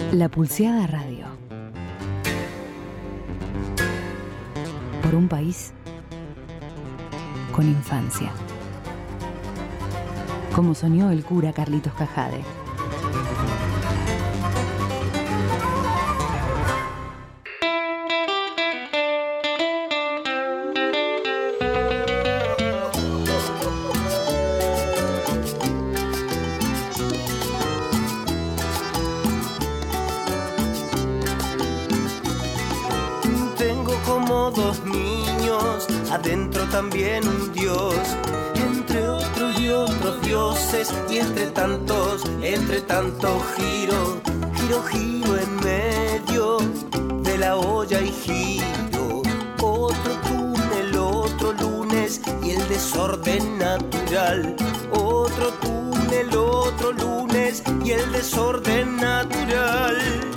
La Pulseada Radio. Por un país con infancia. Como soñó el cura Carlitos Cajade. Adentro también un dios, entre otros y otros dioses, y entre tanto giro en medio de la olla y giro. Otro túnel, otro lunes y el desorden natural. Otro túnel, otro lunes y el desorden natural.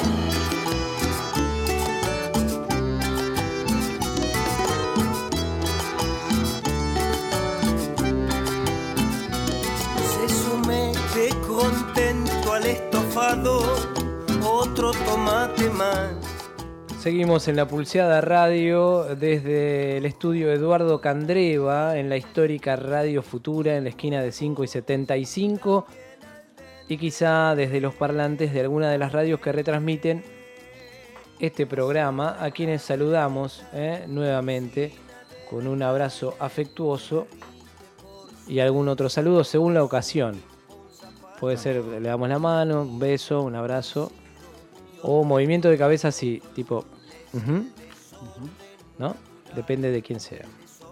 Contento al estofado, otro tomate más. Seguimos en La Pulseada Radio desde el estudio Eduardo Candreva en la histórica Radio Futura en la esquina de 5 y 75 y quizá desde los parlantes de alguna de las radios que retransmiten este programa, a quienes saludamos nuevamente con un abrazo afectuoso y algún otro saludo según la ocasión. Puede ser, le damos la mano, un beso, un abrazo. O movimiento de cabeza así, tipo... ¿no? Depende de quién sea.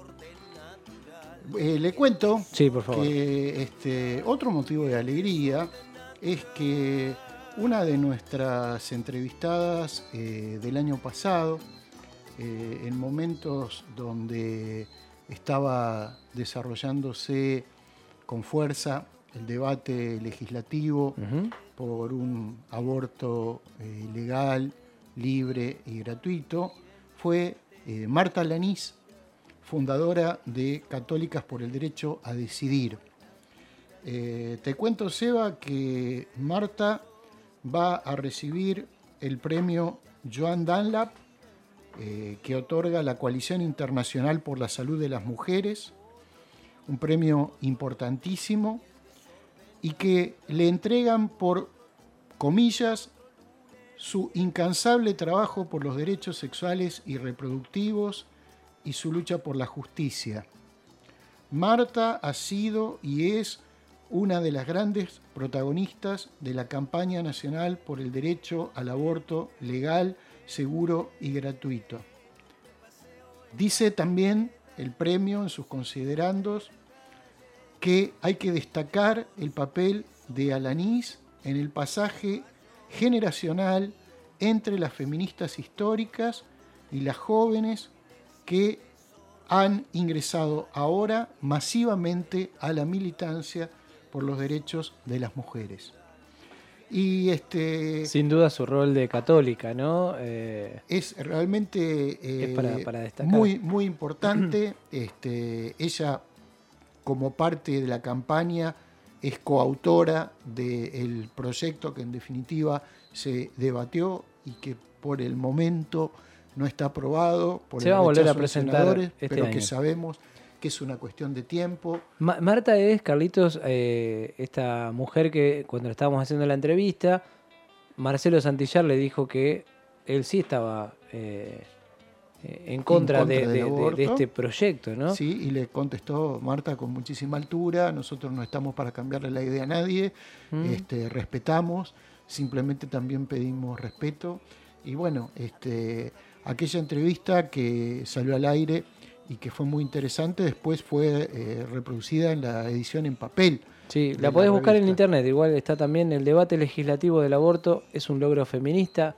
Le cuento sí, por favor. Que otro motivo de alegría es que una de nuestras entrevistadas del año pasado, en momentos donde estaba desarrollándose con fuerza el debate legislativo por un aborto legal, libre y gratuito, fue Marta Alanís, fundadora de Católicas por el Derecho a Decidir. Te cuento, Seba, que Marta va a recibir el premio Joan Dunlap que otorga la Coalición Internacional por la Salud de las Mujeres, un premio importantísimo, y que le entregan por, comillas, su incansable trabajo por los derechos sexuales y reproductivos y su lucha por la justicia. Marta ha sido y es una de las grandes protagonistas de la campaña nacional por el derecho al aborto legal, seguro y gratuito. Dice también el premio en sus considerandos que hay que destacar el papel de Alanís en el pasaje generacional entre las feministas históricas y las jóvenes que han ingresado ahora masivamente a la militancia por los derechos de las mujeres. Y sin duda su rol de católica, ¿no? Es realmente es para destacar. Muy importante. Ella, como parte de la campaña, es coautora del proyecto que en definitiva se debatió y que por el momento no está aprobado por se el va a volver a rechazo de presentar senadores, pero año. Que sabemos que es una cuestión de tiempo. Marta es, Carlitos, esta mujer que cuando estábamos haciendo la entrevista, Marcelo Santillar le dijo que él sí estaba en contra de este proyecto, ¿no? Sí, y le contestó Marta con muchísima altura: nosotros no estamos para cambiarle la idea a nadie, respetamos, simplemente también pedimos respeto. Y bueno, aquella entrevista que salió al aire y que fue muy interesante, después fue reproducida en la edición en papel. Sí, la podés buscar en internet, igual está también el debate legislativo del aborto, es un logro feminista.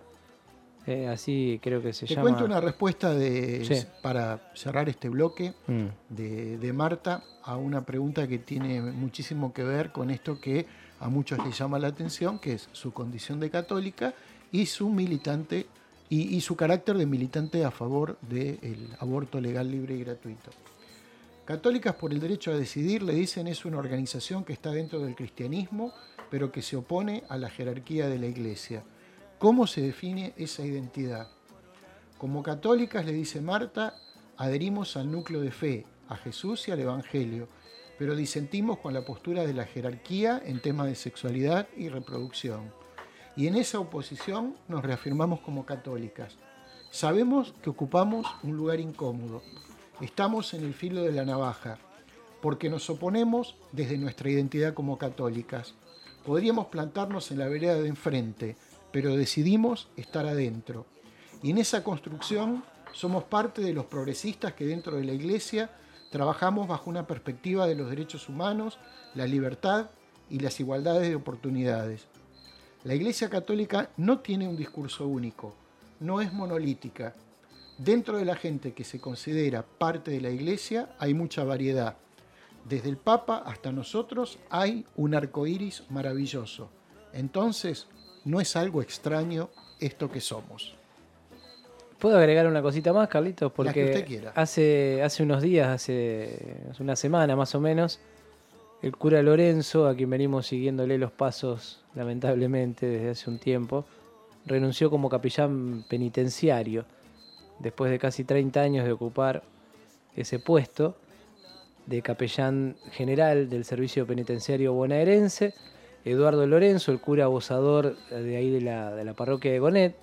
Así creo que se llama. Te cuento una respuesta para cerrar este bloque de Marta a una pregunta que tiene muchísimo que ver con esto que a muchos les llama la atención, que es su condición de católica y su militante y su carácter de militante a favor del aborto legal, libre y gratuito. Católicas por el Derecho a Decidir, le dicen, es una organización que está dentro del cristianismo, pero que se opone a la jerarquía de la Iglesia. ¿Cómo se define esa identidad? Como católicas, le dice Marta, adherimos al núcleo de fe, a Jesús y al Evangelio, pero disentimos con la postura de la jerarquía en temas de sexualidad y reproducción. Y en esa oposición nos reafirmamos como católicas. Sabemos que ocupamos un lugar incómodo. Estamos en el filo de la navaja, porque nos oponemos desde nuestra identidad como católicas. Podríamos plantarnos en la vereda de enfrente, pero decidimos estar adentro. Y en esa construcción somos parte de los progresistas que dentro de la Iglesia trabajamos bajo una perspectiva de los derechos humanos, la libertad y las igualdades de oportunidades. La Iglesia Católica no tiene un discurso único, no es monolítica. Dentro de la gente que se considera parte de la Iglesia hay mucha variedad. Desde el Papa hasta nosotros hay un arco iris maravilloso. Entonces, no es algo extraño esto que somos. ¿Puedo agregar una cosita más, Carlitos? Porque la que usted quiera. Hace unos días, hace una semana más o menos, el cura Lorenzo, a quien venimos siguiéndole los pasos, lamentablemente, desde hace un tiempo, renunció como capellán penitenciario, después de casi 30 años de ocupar ese puesto de capellán general del servicio penitenciario bonaerense. Eduardo Lorenzo, el cura abusador de ahí de la parroquia de Gonet,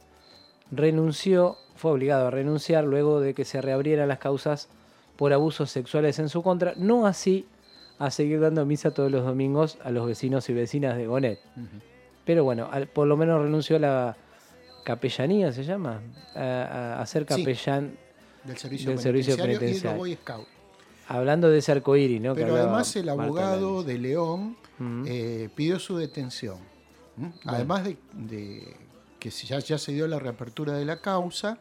fue obligado a renunciar luego de que se reabrieran las causas por abusos sexuales en su contra, no así a seguir dando misa todos los domingos a los vecinos y vecinas de Gonet. Pero bueno, por lo menos renunció a la capellanía, ¿se llama? A ser capellán del servicio penitenciario y de Boy Scout. Hablando de ese arcoíris, ¿no? Pero además el abogado de León pidió su detención. Además de que ya se dio la reapertura de la causa,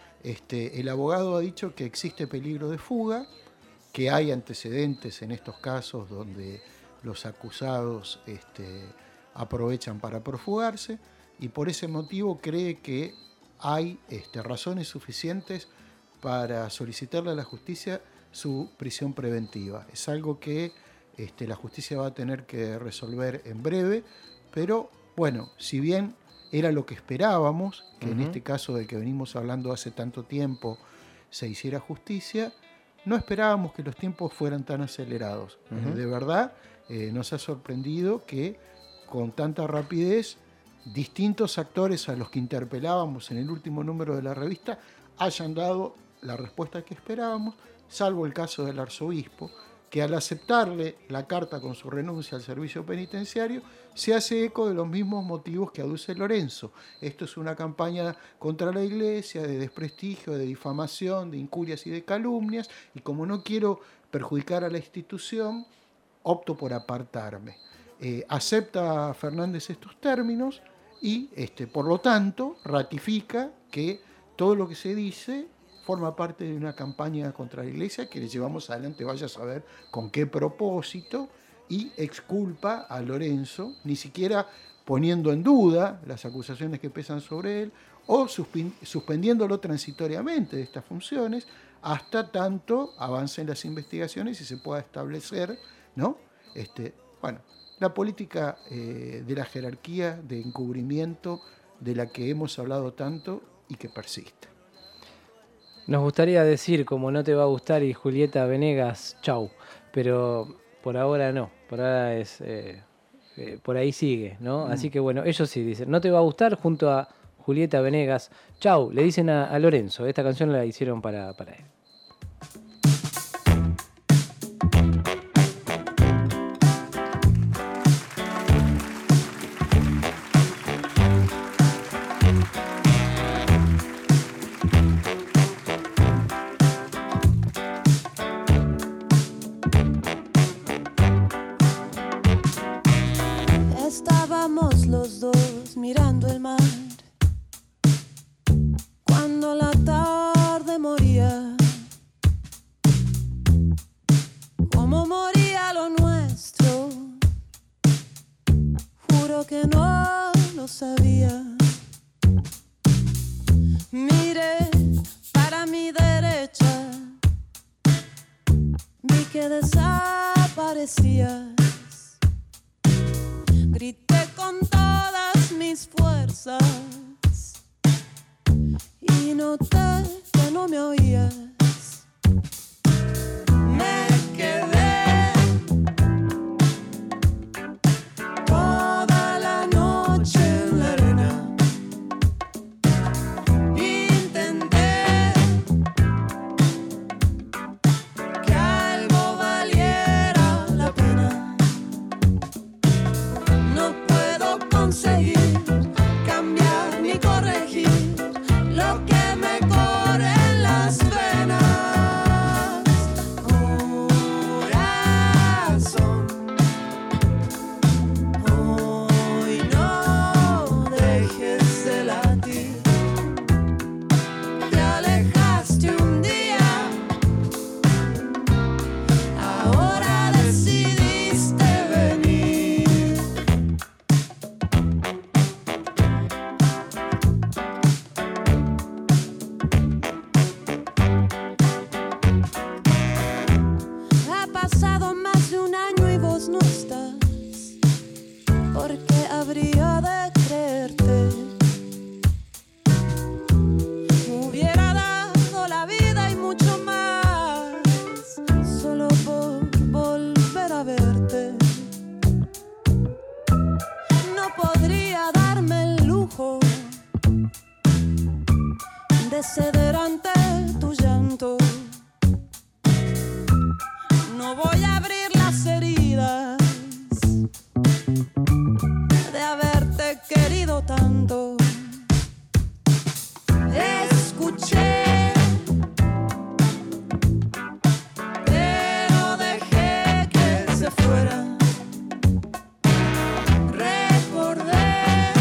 el abogado ha dicho que existe peligro de fuga, que hay antecedentes en estos casos donde los acusados aprovechan para profugarse, y por ese motivo cree que hay razones suficientes para solicitarle a la justicia su prisión preventiva. Es algo que la justicia va a tener que resolver en breve, pero bueno, si bien era lo que esperábamos, que en este caso del que venimos hablando hace tanto tiempo se hiciera justicia, no esperábamos que los tiempos fueran tan acelerados. De verdad, nos ha sorprendido que con tanta rapidez distintos actores a los que interpelábamos en el último número de la revista hayan dado la respuesta que esperábamos, salvo el caso del arzobispo, que al aceptarle la carta con su renuncia al servicio penitenciario, se hace eco de los mismos motivos que aduce Lorenzo. Esto es una campaña contra la Iglesia, de desprestigio, de difamación, de injurias y de calumnias, y como no quiero perjudicar a la institución, opto por apartarme. Acepta Fernández estos términos y, por lo tanto, ratifica que todo lo que se dice forma parte de una campaña contra la Iglesia que le llevamos adelante, vaya a saber con qué propósito, y exculpa a Lorenzo, ni siquiera poniendo en duda las acusaciones que pesan sobre él, o suspendiéndolo transitoriamente de estas funciones, hasta tanto avancen las investigaciones y se pueda establecer, ¿no? La política de la jerarquía, de encubrimiento, de la que hemos hablado tanto y que persiste. Nos gustaría decir, como no te va a gustar, y Julieta Venegas, chau, pero por ahora no, por ahora es, por ahí sigue, ¿no? Así que bueno, ellos sí dicen, no te va a gustar, junto a Julieta Venegas, chau, le dicen a Lorenzo, esta canción la hicieron para él. Estábamos los dos mirando el mar cuando la tarde moría, como moría lo nuestro, juro que no lo sabía. Miré para mi derecha, vi que desaparecías. Grité con todas mis fuerzas, noté que no me oías. Me quedé toda la noche en la arena. Intenté que algo valiera la pena. No puedo conseguir cambiar ni corregir lo que me corre en las venas. Corazón, hoy no dejes de latir. Te alejaste un día, ahora decidiste venir. Ha pasado más de un año y vos no estás. ¿Por qué habría de creerte? Hubiera dado la vida y mucho más solo por volver a verte. No podría darme el lujo de ceder ante tu llanto. No voy a abrir las heridas de haberte querido tanto. Escuché, pero dejé que se fuera. Recordé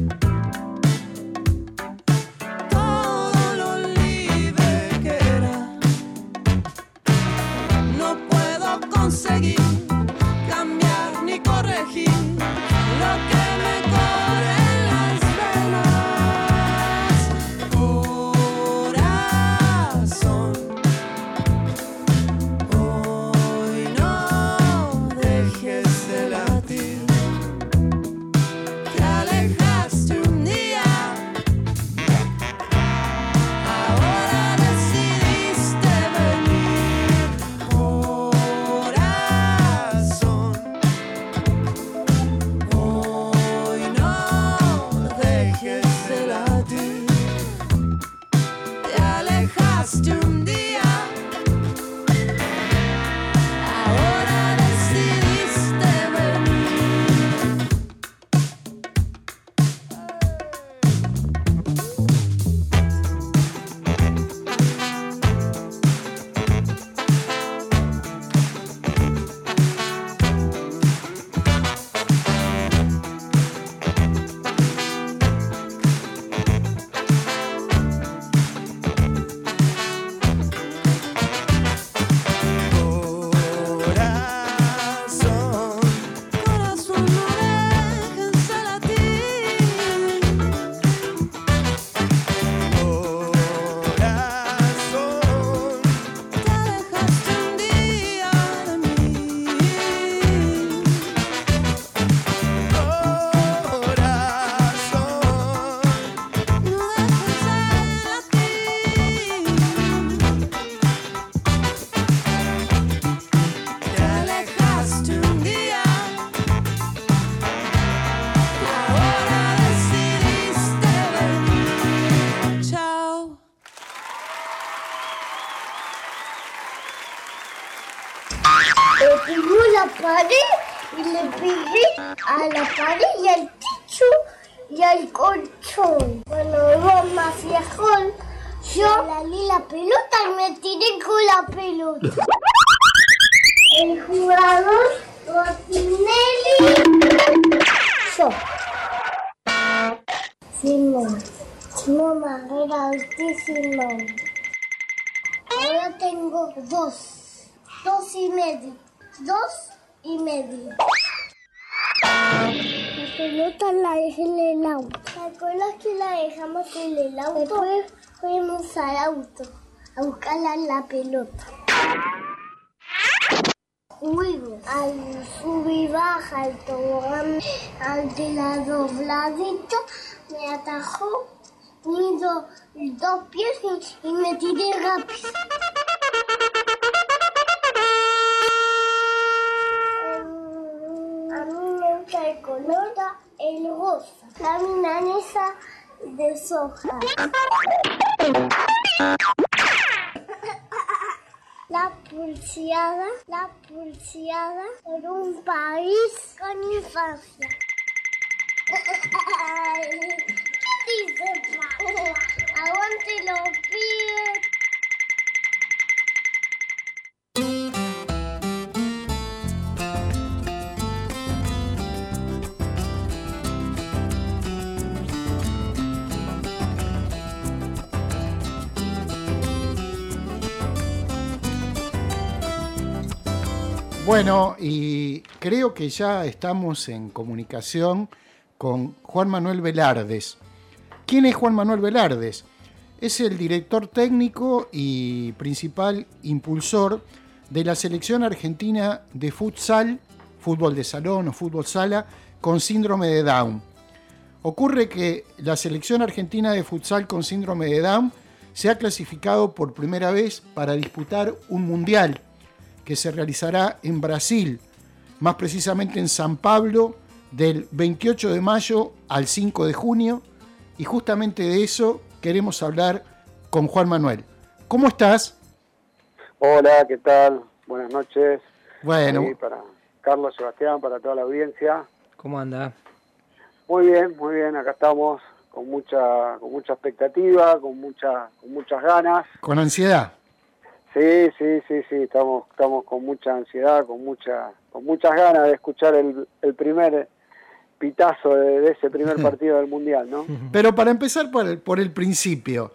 todo lo libre que era. No puedo conseguir cambiar ni corregir lo que me corre en las venas. Corazón, hoy no dejes de latir. Te alejaste un día, ahora decidiste venir. Corazón, hoy no dejes de latir. Te alejaste un día, ahora decidiste venir. Corazón, corazón, no dejes de latir. Corazón, te alejaste un día de mí. Corazón, no dejes de latir. Te alejaste un día, ahora decidiste venir. Chao. Le pegó la pared y le pegué a la pared y al techo y al colchón. Cuando iba más lejos, yo le la pelota y me tiré con la pelota. El jugador Rossinelli, yo. Simón. Simón Barrera Ortiz Simón. Ahora tengo 2 y medio. 2 y medio. La pelota la dejé en el auto. ¿Te acuerdas que la dejamos en el auto? Después fuimos al auto a buscarla la pelota. Fuimos al sub y baja, al tobogán, al de la dobladita, me atajó unido dos pies y me tiré rápido. A mí me gusta el color, el rosa. La milanesa de soja. La pulseada por un país con infancia. ¿Qué dice papá? Aguante los pies. Bueno, y creo que ya estamos en comunicación con Juan Manuel Velardes. ¿Quién es Juan Manuel Velardes? Es el director técnico y principal impulsor de la selección argentina de futsal, fútbol de salón o fútbol sala, con síndrome de Down. Ocurre que la selección argentina de futsal con síndrome de Down se ha clasificado por primera vez para disputar un mundial que se realizará en Brasil, más precisamente en San Pablo, del 28 de mayo al 5 de junio, y justamente de eso queremos hablar con Juan Manuel. ¿Cómo estás? Hola, ¿qué tal? Buenas noches. Bueno. Ahí para Carlos, Sebastián, para toda la audiencia. ¿Cómo anda? Muy bien, acá estamos con mucha expectativa, con muchas ganas. ¿Con ansiedad? Sí, estamos con mucha ansiedad, con muchas ganas de escuchar el primer pitazo de ese primer partido del Mundial, ¿no? Pero para empezar por el principio,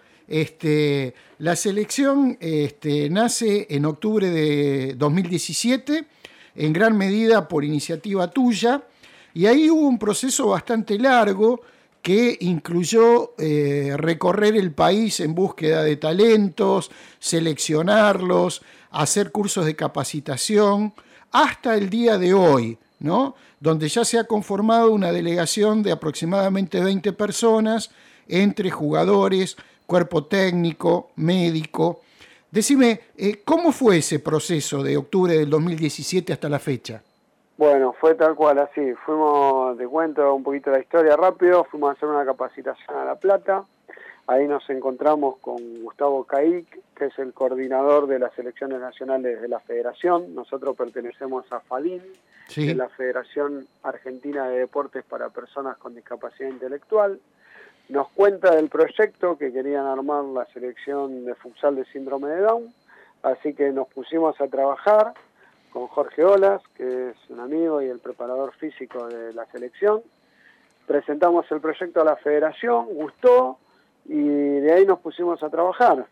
la selección nace en octubre de 2017, en gran medida por iniciativa tuya, y ahí hubo un proceso bastante largo que incluyó recorrer el país en búsqueda de talentos, seleccionarlos, hacer cursos de capacitación, hasta el día de hoy, ¿no? Donde ya se ha conformado una delegación de aproximadamente 20 personas, entre jugadores, cuerpo técnico, médico. Decime, ¿cómo fue ese proceso de octubre del 2017 hasta la fecha? Bueno, fue tal cual, así. Te cuento un poquito la historia rápido. Fuimos a hacer una capacitación a La Plata. Ahí nos encontramos con Gustavo Caic, que es el coordinador de las selecciones nacionales de la Federación. Nosotros pertenecemos a FADIN, Sí. de la Federación Argentina de Deportes para Personas con Discapacidad Intelectual. Nos cuenta del proyecto que querían armar la selección de futsal de síndrome de Down. Así que nos pusimos a trabajar con Jorge Olas, que es un amigo y el preparador físico de la selección. Presentamos el proyecto a la federación, gustó, y de ahí nos pusimos a trabajar.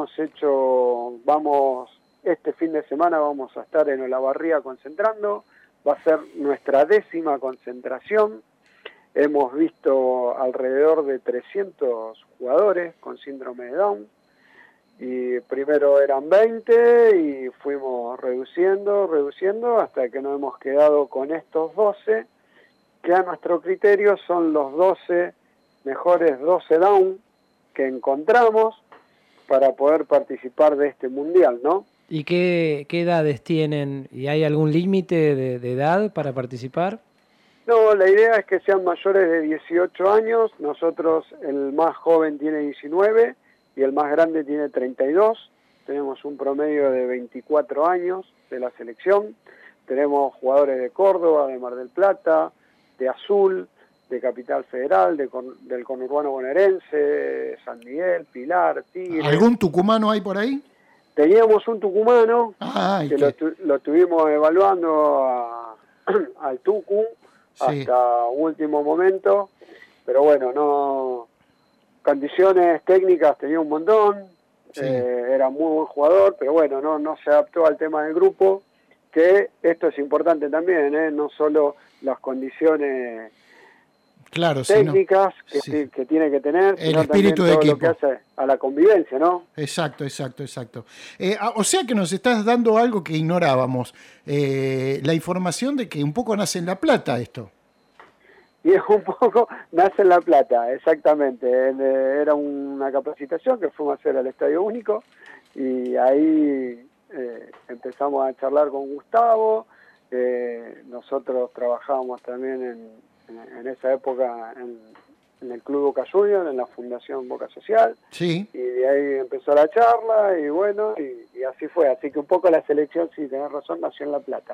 Este fin de semana vamos a estar en Olavarría concentrando, va a ser nuestra 10ª concentración. Hemos visto alrededor de 300 jugadores con síndrome de Down. Y primero eran 20 y fuimos reduciendo hasta que nos hemos quedado con estos 12, que a nuestro criterio son los 12 mejores 12 Down que encontramos para poder participar de este mundial, ¿no? ¿Y qué edades tienen? ¿Y hay algún límite de edad para participar? No, la idea es que sean mayores de 18 años. Nosotros, el más joven tiene 19 y el más grande tiene 32. Tenemos un promedio de 24 años de la selección. Tenemos jugadores de Córdoba, de Mar del Plata, de Azul, de Capital Federal, del conurbano bonaerense, San Miguel, Pilar, Tigre. ¿Algún tucumano hay por ahí? Teníamos un tucumano que ¿qué? lo estuvimos evaluando al Tucu Sí. hasta último momento, pero bueno, no, condiciones técnicas tenía un montón, Sí. era muy buen jugador, pero bueno, no se adaptó al tema del grupo, que esto es importante también, no solo las condiciones Claro, técnicas sí. que tiene que tener, El sino espíritu también de todo equipo. lo que hace a la convivencia, ¿no? Exacto. O sea que nos estás dando algo que ignorábamos, la información de que un poco nace en La Plata esto. Y es un poco, nace en La Plata, exactamente. Era una capacitación que fuimos a hacer al Estadio Único y ahí empezamos a charlar con Gustavo. Nosotros trabajábamos también en esa época en el Club Boca Juniors, en la Fundación Boca Social. Sí. Y de ahí empezó la charla y bueno, y así fue. Así que un poco la selección, si tenés razón, nació en La Plata.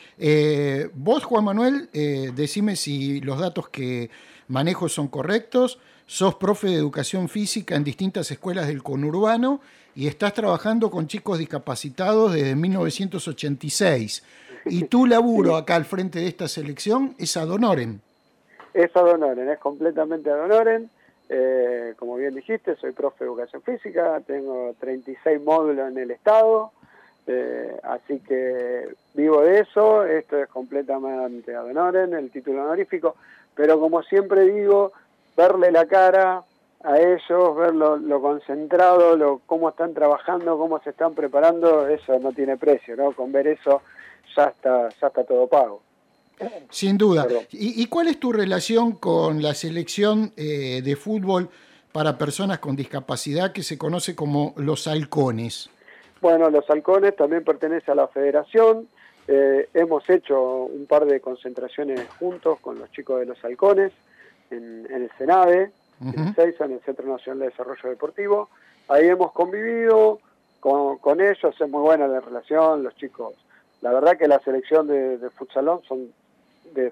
Vos, Juan Manuel, decime si los datos que manejo son correctos. Sos profe de educación física en distintas escuelas del conurbano y estás trabajando con chicos discapacitados desde 1986. Y tu laburo acá al frente de esta selección es ad honorem. Es ad honorem, es completamente ad honorem. Como bien dijiste, soy profe de educación física, tengo 36 módulos en el estado, así que vivo de eso. Esto es completamente ad honorem, el título honorífico, pero como siempre digo, verle la cara a ellos, ver lo concentrado, cómo están trabajando, cómo se están preparando, eso no tiene precio, ¿no? Con ver eso ya está todo pago. Sin duda. ¿Y cuál es tu relación con la selección de fútbol para personas con discapacidad que se conoce como los Halcones? Bueno, los Halcones también pertenecen a la federación. Hemos hecho un par de concentraciones juntos con los chicos de los Halcones en el CENADE, en Ezeiza, en el Centro Nacional de Desarrollo Deportivo. Ahí hemos convivido con ellos, es muy buena la relación, los chicos. La verdad que la selección de futsalón de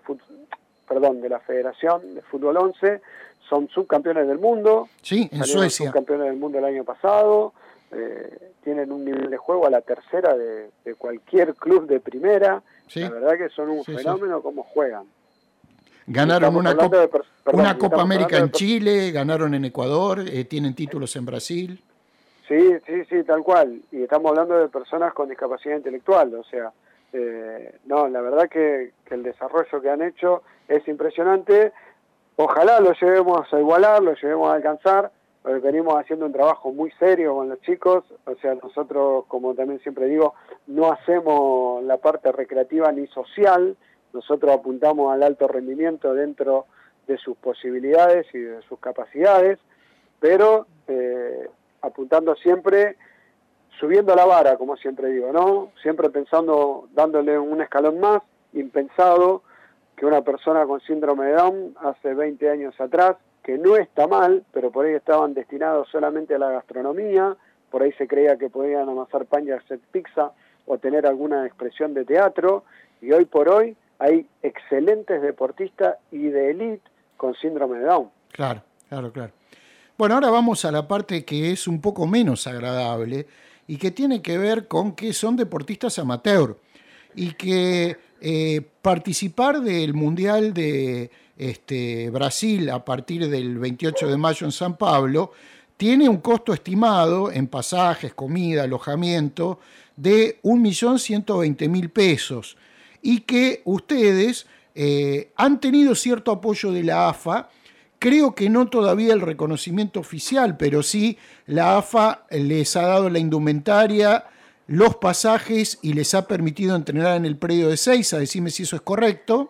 la Federación de Fútbol 11 son subcampeones del mundo. Sí, en Suecia. Subcampeones del mundo el año pasado. Tienen un nivel de juego a la tercera de cualquier club de primera. Sí. La verdad que son un fenómeno como juegan. Ganaron una Copa América en Chile, ganaron en Ecuador, tienen títulos en Brasil. Sí, tal cual. Y estamos hablando de personas con discapacidad intelectual, o sea, no, la verdad que el desarrollo que han hecho es impresionante. Ojalá lo llevemos a igualar, lo llevemos a alcanzar, porque venimos haciendo un trabajo muy serio con los chicos. O sea, nosotros, como también siempre digo, no hacemos la parte recreativa ni social. Nosotros apuntamos al alto rendimiento dentro de sus posibilidades y de sus capacidades, pero apuntando siempre, subiendo la vara, como siempre digo, ¿no? Siempre pensando, dándole un escalón más, impensado, que una persona con síndrome de Down hace 20 años atrás, que no está mal, pero por ahí estaban destinados solamente a la gastronomía, por ahí se creía que podían amasar pan y hacer pizza o tener alguna expresión de teatro, y hoy por hoy hay excelentes deportistas y de élite con síndrome de Down. Claro. Bueno, ahora vamos a la parte que es un poco menos agradable y que tiene que ver con que son deportistas amateur y que participar del Mundial de Brasil a partir del 28 de mayo en San Pablo tiene un costo estimado en pasajes, comida, alojamiento de 1.120.000 pesos y que ustedes han tenido cierto apoyo de la AFA. Creo que no todavía el reconocimiento oficial, pero sí la AFA les ha dado la indumentaria, los pasajes y les ha permitido entrenar en el predio de Ezeiza. Decime si eso es correcto.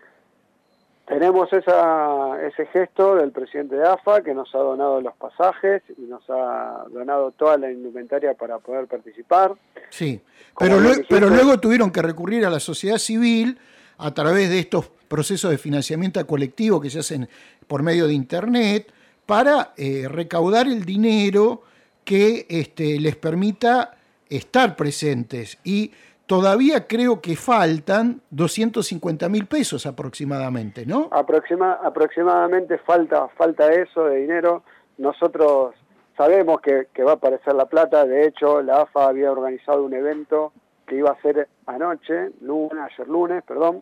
Tenemos ese gesto del presidente de AFA que nos ha donado los pasajes y nos ha donado toda la indumentaria para poder participar. Sí, pero luego tuvieron que recurrir a la sociedad civil a través de estos procesos de financiamiento colectivo que se hacen por medio de internet para recaudar el dinero que les permita estar presentes. Y todavía creo que faltan 250.000 pesos aproximadamente, ¿no? Aproximadamente falta eso de dinero. Nosotros sabemos que va a aparecer la plata. De hecho, la AFA había organizado un evento que iba a ser ayer lunes,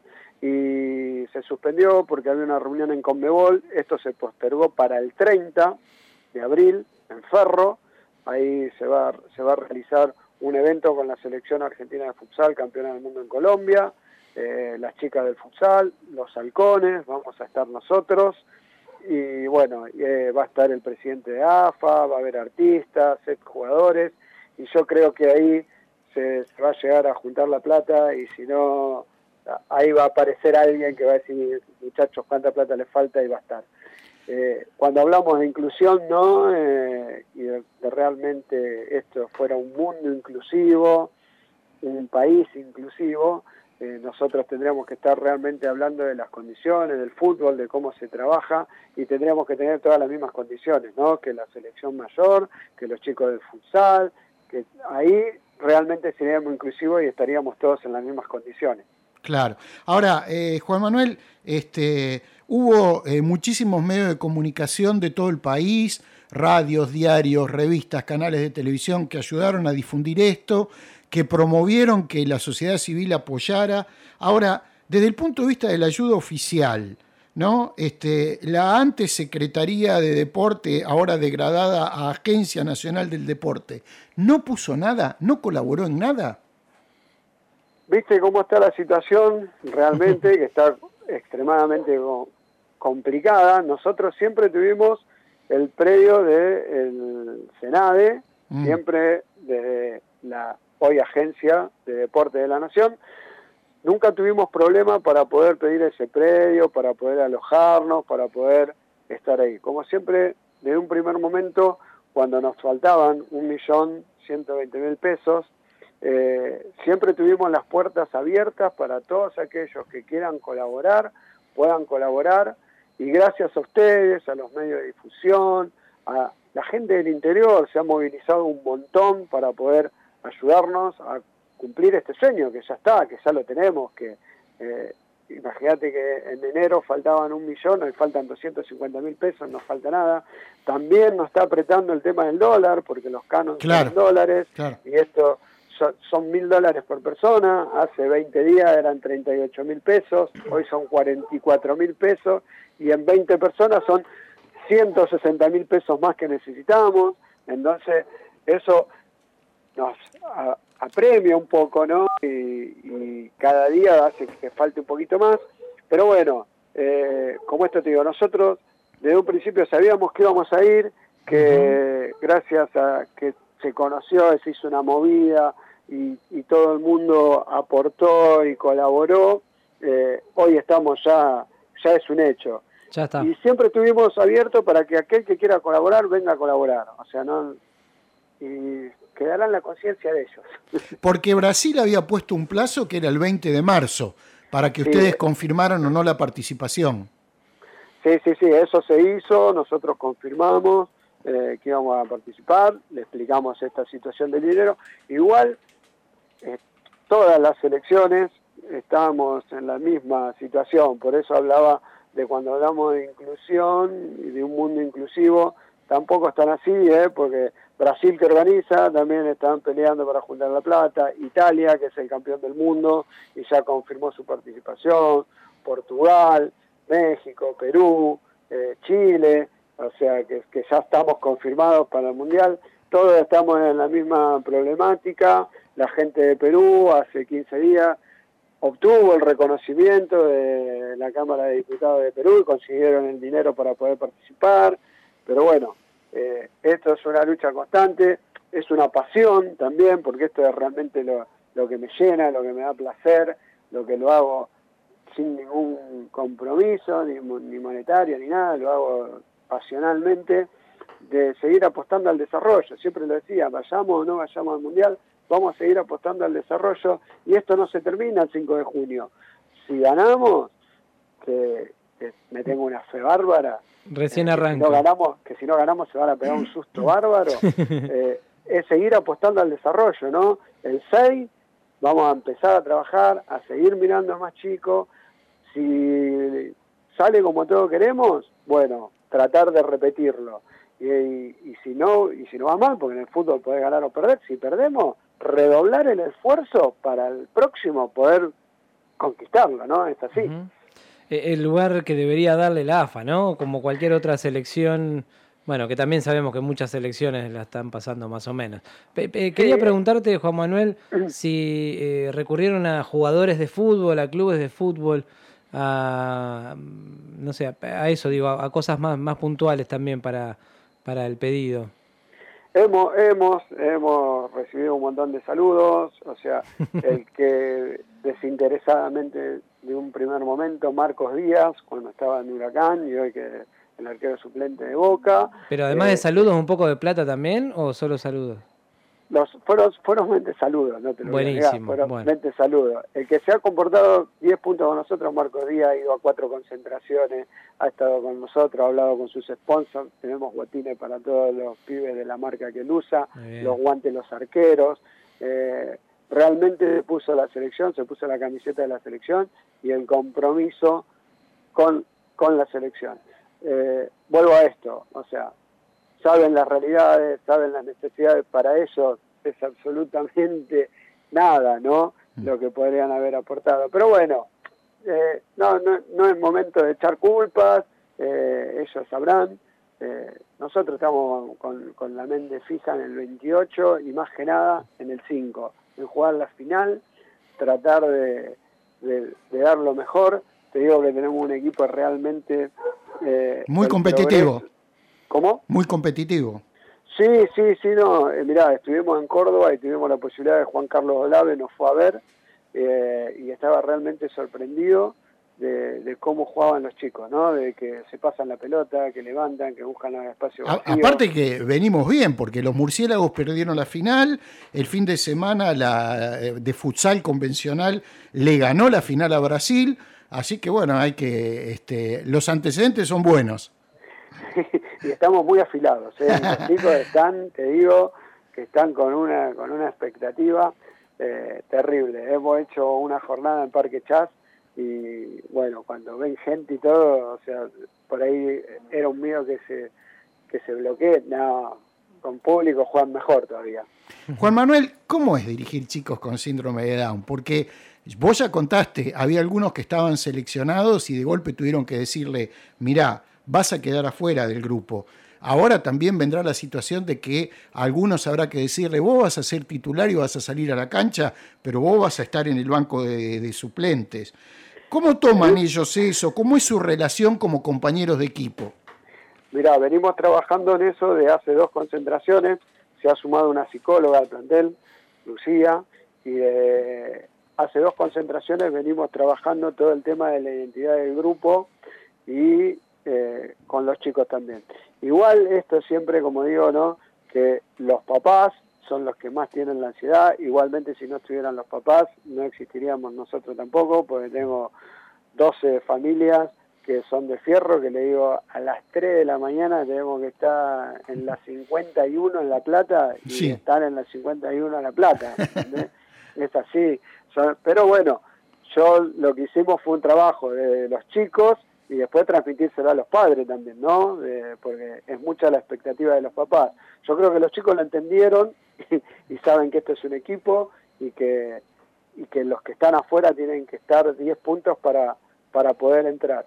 y se suspendió porque había una reunión en Conmebol. Esto se postergó para el 30 de abril en Ferro. Ahí se va a realizar un evento con la selección argentina de futsal, campeona del mundo en Colombia, las chicas del futsal, los halcones, vamos a estar nosotros, y bueno, va a estar el presidente de AFA, va a haber artistas, jugadores, y yo creo que ahí se va a llegar a juntar la plata, y si no ahí va a aparecer alguien que va a decir, muchachos, cuánta plata les falta, y va a estar. Cuando hablamos de inclusión, ¿no? Y de realmente esto fuera un mundo inclusivo, un país inclusivo, nosotros tendríamos que estar realmente hablando de las condiciones del fútbol, de cómo se trabaja, y tendríamos que tener todas las mismas condiciones, ¿no? Que la selección mayor, que los chicos del futsal, que ahí realmente seríamos inclusivos y estaríamos todos en las mismas condiciones. Claro. Ahora, Juan Manuel, hubo muchísimos medios de comunicación de todo el país, radios, diarios, revistas, canales de televisión que ayudaron a difundir esto, que promovieron que la sociedad civil apoyara. Ahora, desde el punto de vista de la ayuda oficial, ¿no? La antes Secretaría de Deporte, ahora degradada a Agencia Nacional del Deporte, ¿no puso nada? ¿No colaboró en nada? ¿Viste cómo está la situación realmente? Que está extremadamente complicada. Nosotros siempre tuvimos el predio del Senade, siempre de la hoy Agencia de Deporte de la Nación. Nunca tuvimos problema para poder pedir ese predio, para poder alojarnos, para poder estar ahí. Como siempre, desde un primer momento, cuando nos faltaban 1.120.000 pesos, siempre tuvimos las puertas abiertas para todos aquellos que quieran colaborar, puedan colaborar, y gracias a ustedes, a los medios de difusión, a la gente del interior, se ha movilizado un montón para poder ayudarnos a cumplir este sueño, que ya está, que ya lo tenemos, que imagínate que en enero faltaban 1 millón, hoy faltan 250.000 pesos, no falta nada. También nos está apretando el tema del dólar, porque los cánones son en dólares, y esto son $1.000 por persona. Hace 20 días eran 38.000 pesos, hoy son 44.000 pesos, y en 20 personas son 160.000 pesos más que necesitamos. Entonces eso nos apremia un poco, ¿no? Y cada día hace que falte un poquito más. Pero bueno, como esto te digo, nosotros desde un principio sabíamos que íbamos a ir, que gracias a que se conoció, se hizo una movida y todo el mundo aportó y colaboró, hoy estamos ya es un hecho. Ya está. Y siempre estuvimos abiertos para que aquel que quiera colaborar venga a colaborar, o sea, no, y quedará en la conciencia de ellos. Porque Brasil había puesto un plazo que era el 20 de marzo, para que ustedes confirmaran o no la participación. Sí, eso se hizo, nosotros confirmamos que íbamos a participar, le explicamos esta situación del dinero. Igual, todas las selecciones estábamos en la misma situación, por eso hablaba de cuando hablamos de inclusión y de un mundo inclusivo, tampoco están así, porque Brasil, que organiza, también están peleando para juntar la plata. Italia, que es el campeón del mundo y ya confirmó su participación. Portugal, México, Perú, Chile, o sea que ya estamos confirmados para el Mundial. Todos estamos en la misma problemática. La gente de Perú hace 15 días obtuvo el reconocimiento de la Cámara de Diputados de Perú y consiguieron el dinero para poder participar. Pero bueno, esto es una lucha constante, es una pasión también, porque esto es realmente lo que me llena, lo que me da placer, lo que lo hago sin ningún compromiso, ni monetario, ni nada, lo hago pasionalmente, de seguir apostando al desarrollo. Siempre lo decía, vayamos o no vayamos al Mundial, vamos a seguir apostando al desarrollo, y esto no se termina el 5 de junio. Si ganamos, que me tengo una fe bárbara, recién arranca. Si no ganamos se van a pegar un susto bárbaro, es seguir apostando al desarrollo, ¿no? El 6 vamos a empezar a trabajar, a seguir mirando a más chicos. Si sale como todos queremos, bueno, tratar de repetirlo. Y si no va mal, porque en el fútbol podés ganar o perder, si perdemos, redoblar el esfuerzo para el próximo poder conquistarlo, ¿no? Es así. El lugar que debería darle la AFA, ¿no? Como cualquier otra selección, bueno, que también sabemos que muchas selecciones la están pasando más o menos. Quería preguntarte, Juan Manuel, si recurrieron a jugadores de fútbol, a clubes de fútbol, no sé, a eso digo, a cosas más puntuales también para el pedido. Hemos recibido un montón de saludos, o sea, el que desinteresadamente de un primer momento Marcos Díaz, cuando estaba en Huracán, y hoy que el arquero suplente de Boca. Pero además de saludos, ¿un poco de plata también o solo saludos? Fueron 20 saludos, no te lo voy a negar, fueron bueno. 20 saludos. El que se ha comportado 10 puntos con nosotros, Marcos Díaz, ha ido a 4 concentraciones, ha estado con nosotros, ha hablado con sus sponsors, tenemos botines para todos los pibes de la marca que él usa, los guantes los arqueros, realmente se puso la selección, se puso la camiseta de la selección y el compromiso con la selección. Vuelvo a esto, o sea, saben las realidades, saben las necesidades, para ellos es absolutamente nada, ¿no? Lo que podrían haber aportado. Pero bueno, no es momento de echar culpas, ellos sabrán. Nosotros estamos con la mente fija en el 28 y más que nada en el 5, en jugar la final, tratar de dar lo mejor. Te digo que tenemos un equipo realmente... muy competitivo. ¿Cómo? Muy competitivo. Sí, no. Mirá, estuvimos en Córdoba y tuvimos la posibilidad de Juan Carlos Olave, nos fue a ver y estaba realmente sorprendido de cómo jugaban los chicos, ¿no? De que se pasan la pelota, que levantan, que buscan el espacio vacío. Aparte que venimos bien, porque los murciélagos perdieron la final, el fin de semana la de futsal convencional le ganó la final a Brasil, así que bueno, hay que los antecedentes son buenos. Y estamos muy afilados, ¿eh? Los chicos están, te digo, que están con una expectativa terrible. Hemos hecho una jornada en Parque Chas y bueno, cuando ven gente y todo, o sea, por ahí era un miedo que se bloquee. No, con público juegan mejor todavía. Juan Manuel, ¿cómo es dirigir chicos con síndrome de Down? Porque vos ya contaste, había algunos que estaban seleccionados y de golpe tuvieron que decirle, mirá, vas a quedar afuera del grupo. Ahora también vendrá la situación de que a algunos habrá que decirle, vos vas a ser titular y vas a salir a la cancha, pero vos vas a estar en el banco de suplentes. ¿Cómo toman ellos eso? ¿Cómo es su relación como compañeros de equipo? Mirá, venimos trabajando en eso de hace 2 concentraciones, se ha sumado una psicóloga al plantel, Lucía, y hace 2 concentraciones venimos trabajando todo el tema de la identidad del grupo y con los chicos también. Igual esto siempre, como digo, ¿no? Que los papás son los que más tienen la ansiedad. Igualmente, si no estuvieran los papás, no existiríamos nosotros tampoco, porque tengo 12 familias que son de fierro, que le digo, a las 3 de la mañana tenemos que estar en la 51 en La Plata, y sí, están en la 51 en La Plata, ¿entendés? Es así. Pero bueno, lo que hicimos fue un trabajo de los chicos y después transmitírselo a los padres también, ¿no? Porque es mucha la expectativa de los papás. Yo creo que los chicos lo entendieron y saben que esto es un equipo y que los que están afuera tienen que estar 10 puntos para poder entrar.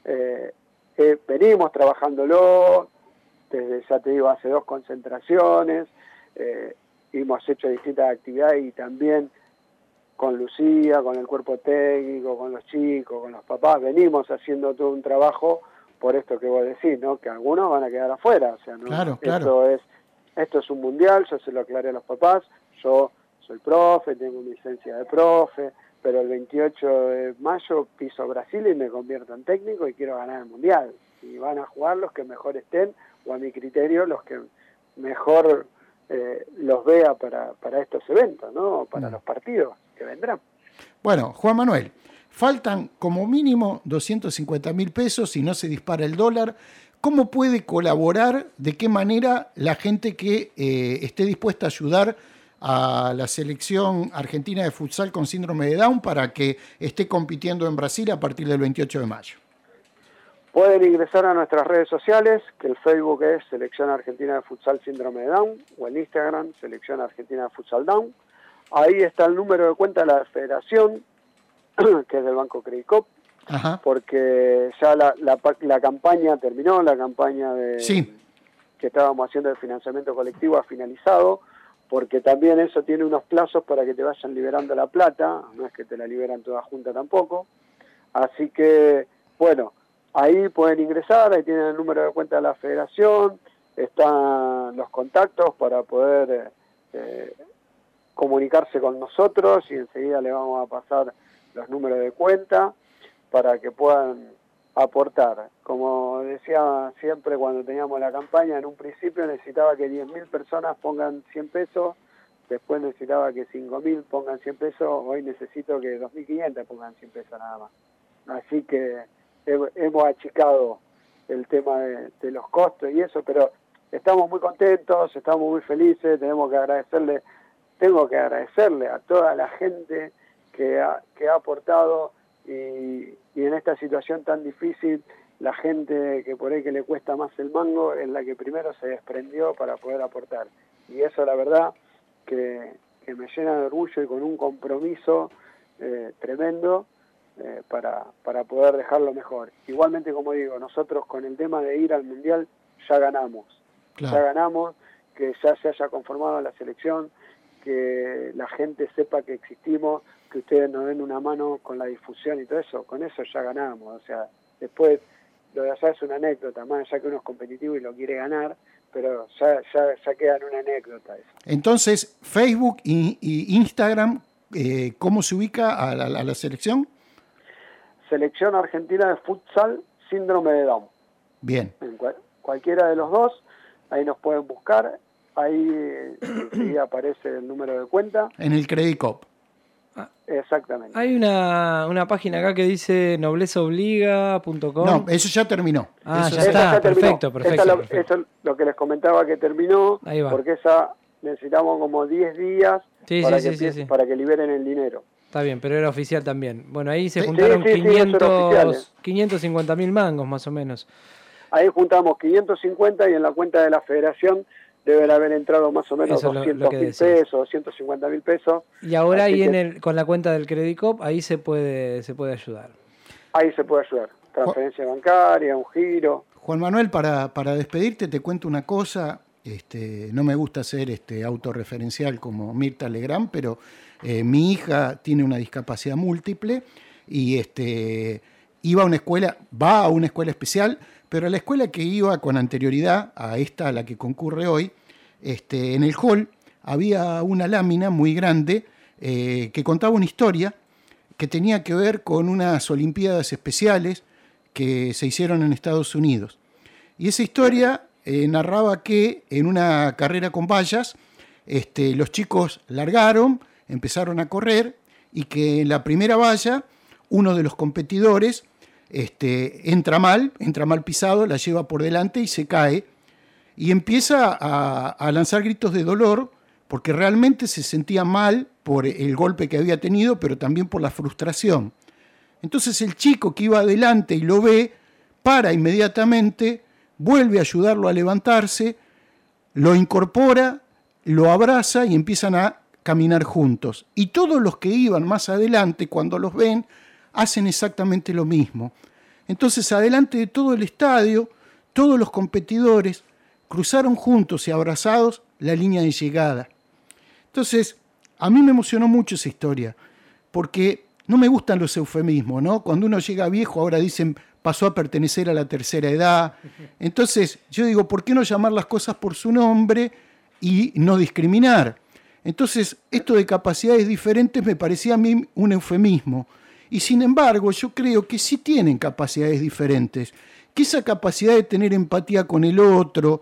Venimos trabajándolo desde, ya te digo, hace 2 concentraciones, hemos hecho distintas actividades y también con Lucía, con el cuerpo técnico, con los chicos, con los papás, venimos haciendo todo un trabajo por esto que vos decís, ¿no? Que algunos van a quedar afuera, o sea, ¿no? Claro. Esto es un mundial, yo se lo aclaré a los papás, yo soy profe, tengo mi licencia de profe, pero el 28 de mayo piso Brasil y me convierto en técnico y quiero ganar el mundial. Y van a jugar los que mejor estén, o a mi criterio, los que mejor los vea para estos eventos, ¿no? Para los partidos que vendrán. Bueno, Juan Manuel, faltan como mínimo 250.000 pesos si no se dispara el dólar. ¿Cómo puede colaborar? ¿De qué manera la gente que esté dispuesta a ayudar a la selección argentina de futsal con síndrome de Down para que esté compitiendo en Brasil a partir del 28 de mayo? Pueden ingresar a nuestras redes sociales, que el Facebook es Selección Argentina de Futsal Síndrome de Down, o el Instagram, Selección Argentina de Futsal Down. Ahí está el número de cuenta de la federación, que es del Banco Credit Cop, porque ya la campaña terminó, la campaña que estábamos haciendo de financiamiento colectivo ha finalizado, porque también eso tiene unos plazos para que te vayan liberando la plata, no es que te la liberan toda junta tampoco. Así que, bueno, ahí pueden ingresar, ahí tienen el número de cuenta de la federación, están los contactos para poder comunicarse con nosotros y enseguida le vamos a pasar los números de cuenta para que puedan aportar. Como decía siempre cuando teníamos la campaña, en un principio necesitaba que 10.000 personas pongan 100 pesos, después necesitaba que 5.000 pongan 100 pesos, hoy necesito que 2.500 pongan 100 pesos nada más. Así que hemos achicado el tema de los costos y eso, pero estamos muy contentos, estamos muy felices, tengo que agradecerle a toda la gente que ha aportado y en esta situación tan difícil, la gente que por ahí que le cuesta más el mango es la que primero se desprendió para poder aportar. Y eso la verdad que me llena de orgullo y con un compromiso tremendo para poder dejarlo mejor. Igualmente, como digo, nosotros con el tema de ir al Mundial ya ganamos. Claro. Ya ganamos, que ya se haya conformado la selección, que la gente sepa que existimos, que ustedes nos den una mano con la difusión y todo eso, con eso ya ganamos. O sea, después lo de allá es una anécdota, más allá que uno es competitivo y lo quiere ganar, pero ya queda en una anécdota eso. Entonces, Facebook y Instagram, ¿cómo se ubica a la selección? Selección Argentina de Futsal, Síndrome de Down. Bien. En cualquiera de los dos, ahí nos pueden buscar, ahí aparece el número de cuenta. En el Credit Cop. Exactamente. Hay una página acá que dice noblezaobliga.com. No, eso ya terminó. Ah, ya está, perfecto. Eso es lo que les comentaba que terminó, ahí va. Porque esa necesitamos como 10 días para que liberen el dinero. Está bien, pero era oficial también. Bueno, ahí se juntaron 550.000 mangos más o menos. Ahí juntamos 550 y en la cuenta de la federación deben haber entrado más o menos 200.000 pesos, 250.000 pesos. Y ahora ahí con la cuenta del Credit Cop, ahí se puede ayudar. Ahí se puede ayudar. Transferencia bancaria, un giro. Juan Manuel, para despedirte te cuento una cosa. No me gusta ser autorreferencial como Mirta Legrand, pero mi hija tiene una discapacidad múltiple y va a una escuela especial, pero a la escuela que iba con anterioridad a esta a la que concurre hoy, en el hall había una lámina muy grande que contaba una historia que tenía que ver con unas Olimpiadas especiales que se hicieron en Estados Unidos. Y esa historia narraba que en una carrera con vallas, los chicos largaron, empezaron a correr y que en la primera valla uno de los competidores entra mal pisado, la lleva por delante y se cae y empieza a lanzar gritos de dolor porque realmente se sentía mal por el golpe que había tenido, pero también por la frustración. Entonces el chico que iba adelante y lo ve, para inmediatamente, vuelve a ayudarlo a levantarse, lo incorpora, lo abraza y empiezan a caminar juntos. Y todos los que iban más adelante, cuando los ven, hacen exactamente lo mismo. Entonces, adelante de todo el estadio, todos los competidores cruzaron juntos y abrazados la línea de llegada. Entonces, a mí me emocionó mucho esa historia, porque no me gustan los eufemismos, ¿no? Cuando uno llega viejo, ahora dicen, pasó a pertenecer a la tercera edad. Entonces, yo digo, ¿por qué no llamar las cosas por su nombre y no discriminar? Entonces, esto de capacidades diferentes me parecía a mí un eufemismo. Y sin embargo, yo creo que sí tienen capacidades diferentes, que esa capacidad de tener empatía con el otro,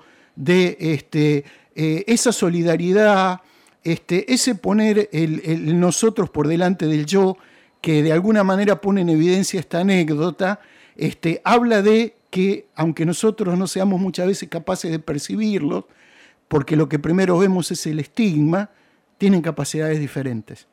de esa solidaridad, ese poner el nosotros por delante del yo, que de alguna manera pone en evidencia esta anécdota, habla de que, aunque nosotros no seamos muchas veces capaces de percibirlo, porque lo que primero vemos es el estigma, tienen capacidades diferentes.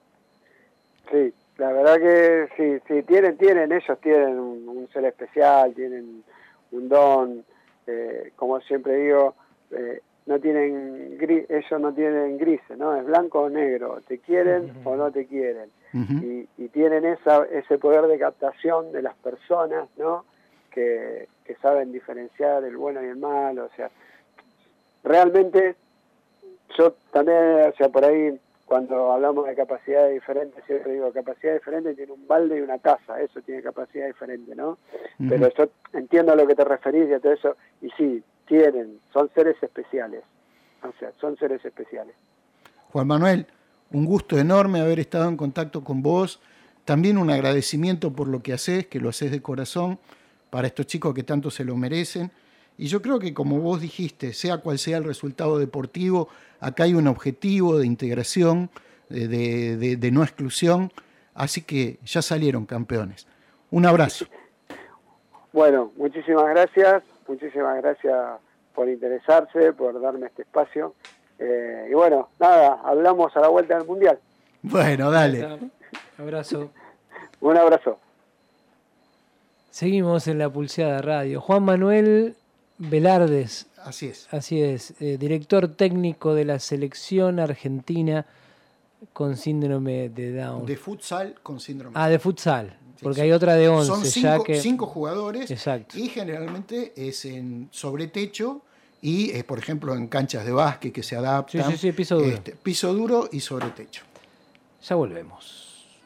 Sí. La verdad que sí, ellos tienen un ser especial, tienen un don, como siempre digo, ellos no tienen grises, ¿no? Es blanco o negro, te quieren o no te quieren. Uh-huh. Y tienen ese poder de captación de las personas, ¿no? Que saben diferenciar el bueno y el malo, o sea, realmente yo también, o sea, por ahí, cuando hablamos de capacidades diferentes, siempre digo, capacidad diferente tiene un balde y una taza, eso tiene capacidad diferente, ¿no? Uh-huh. Pero yo entiendo a lo que te referís y a todo eso, y sí, son seres especiales, o sea, son seres especiales. Juan Manuel, un gusto enorme haber estado en contacto con vos. También un agradecimiento por lo que haces, que lo haces de corazón, para estos chicos que tanto se lo merecen. Y yo creo que, como vos dijiste, sea cual sea el resultado deportivo, acá hay un objetivo de integración, de no exclusión, así que ya salieron campeones. Un abrazo. Bueno, muchísimas gracias por interesarse, por darme este espacio. Y bueno, nada, hablamos a la vuelta del Mundial. Bueno, dale. Abrazo. Un abrazo. Seguimos en la Pulseada Radio. Juan Manuel Velardes. Así es. Así es, director técnico de la selección argentina con síndrome de Down. De futsal con síndrome. De futsal, porque hay otra de 11. Son ya 5 jugadores. Exacto. Y generalmente es en sobretecho y, por ejemplo, en canchas de básquet que se adaptan. Sí, piso duro. Piso duro y sobretecho. Ya volvemos.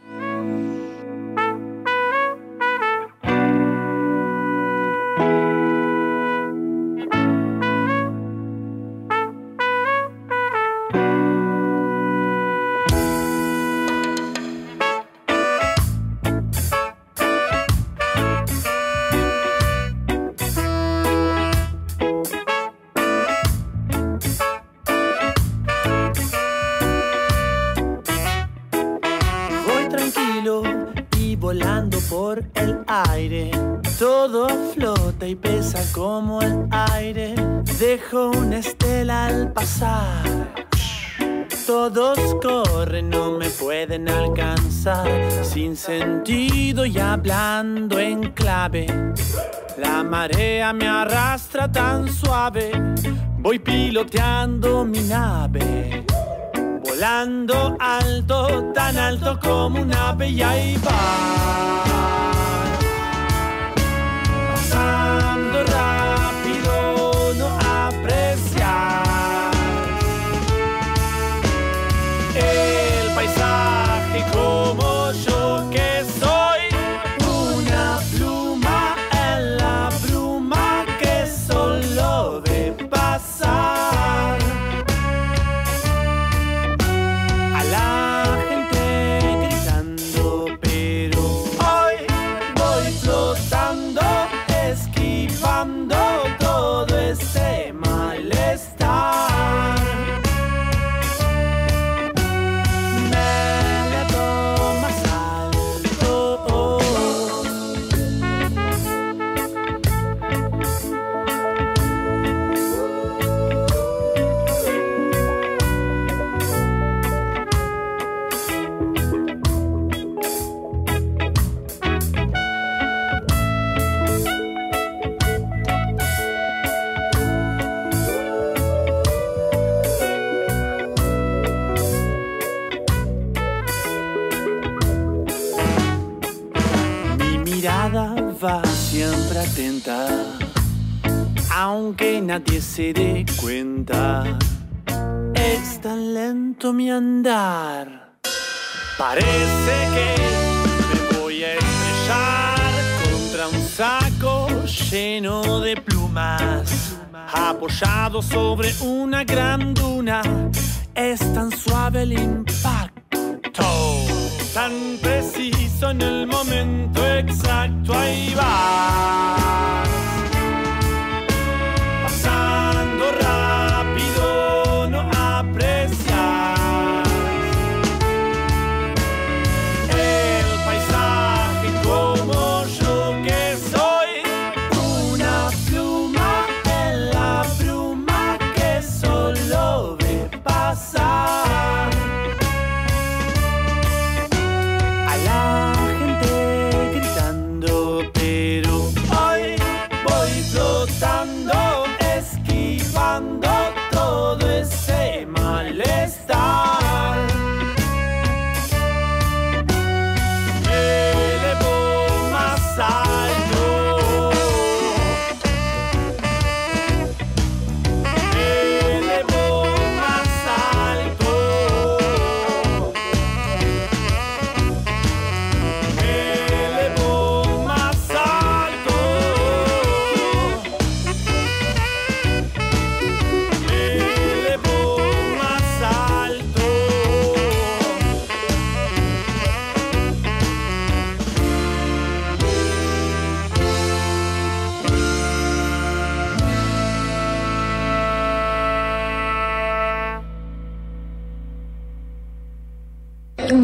Por el aire, todo flota y pesa como el aire. Dejo una estela al pasar. Todos corren, no me pueden alcanzar. Sin sentido y hablando en clave. La marea me arrastra tan suave. Voy piloteando mi nave. Volando alto, tan alto como un ave, y ahí va. Pasando rápido, no apreciar el paisaje como yo que soy. Una pluma en la bruma que solo ve pasar. Todo ese malestar. Me elevo más alto. Va siempre atenta, aunque nadie se dé cuenta. Es tan lento mi andar. Parece que me voy a estrellar contra un saco lleno de plumas, apoyado sobre una gran duna. Es tan suave el impacto, tan preciso en el momento exacto. Ahí vas, pasando rápido, no aprecias el paisaje como yo que soy. Una pluma en la bruma que solo ve pasar. A la gente gritando, pero hoy voy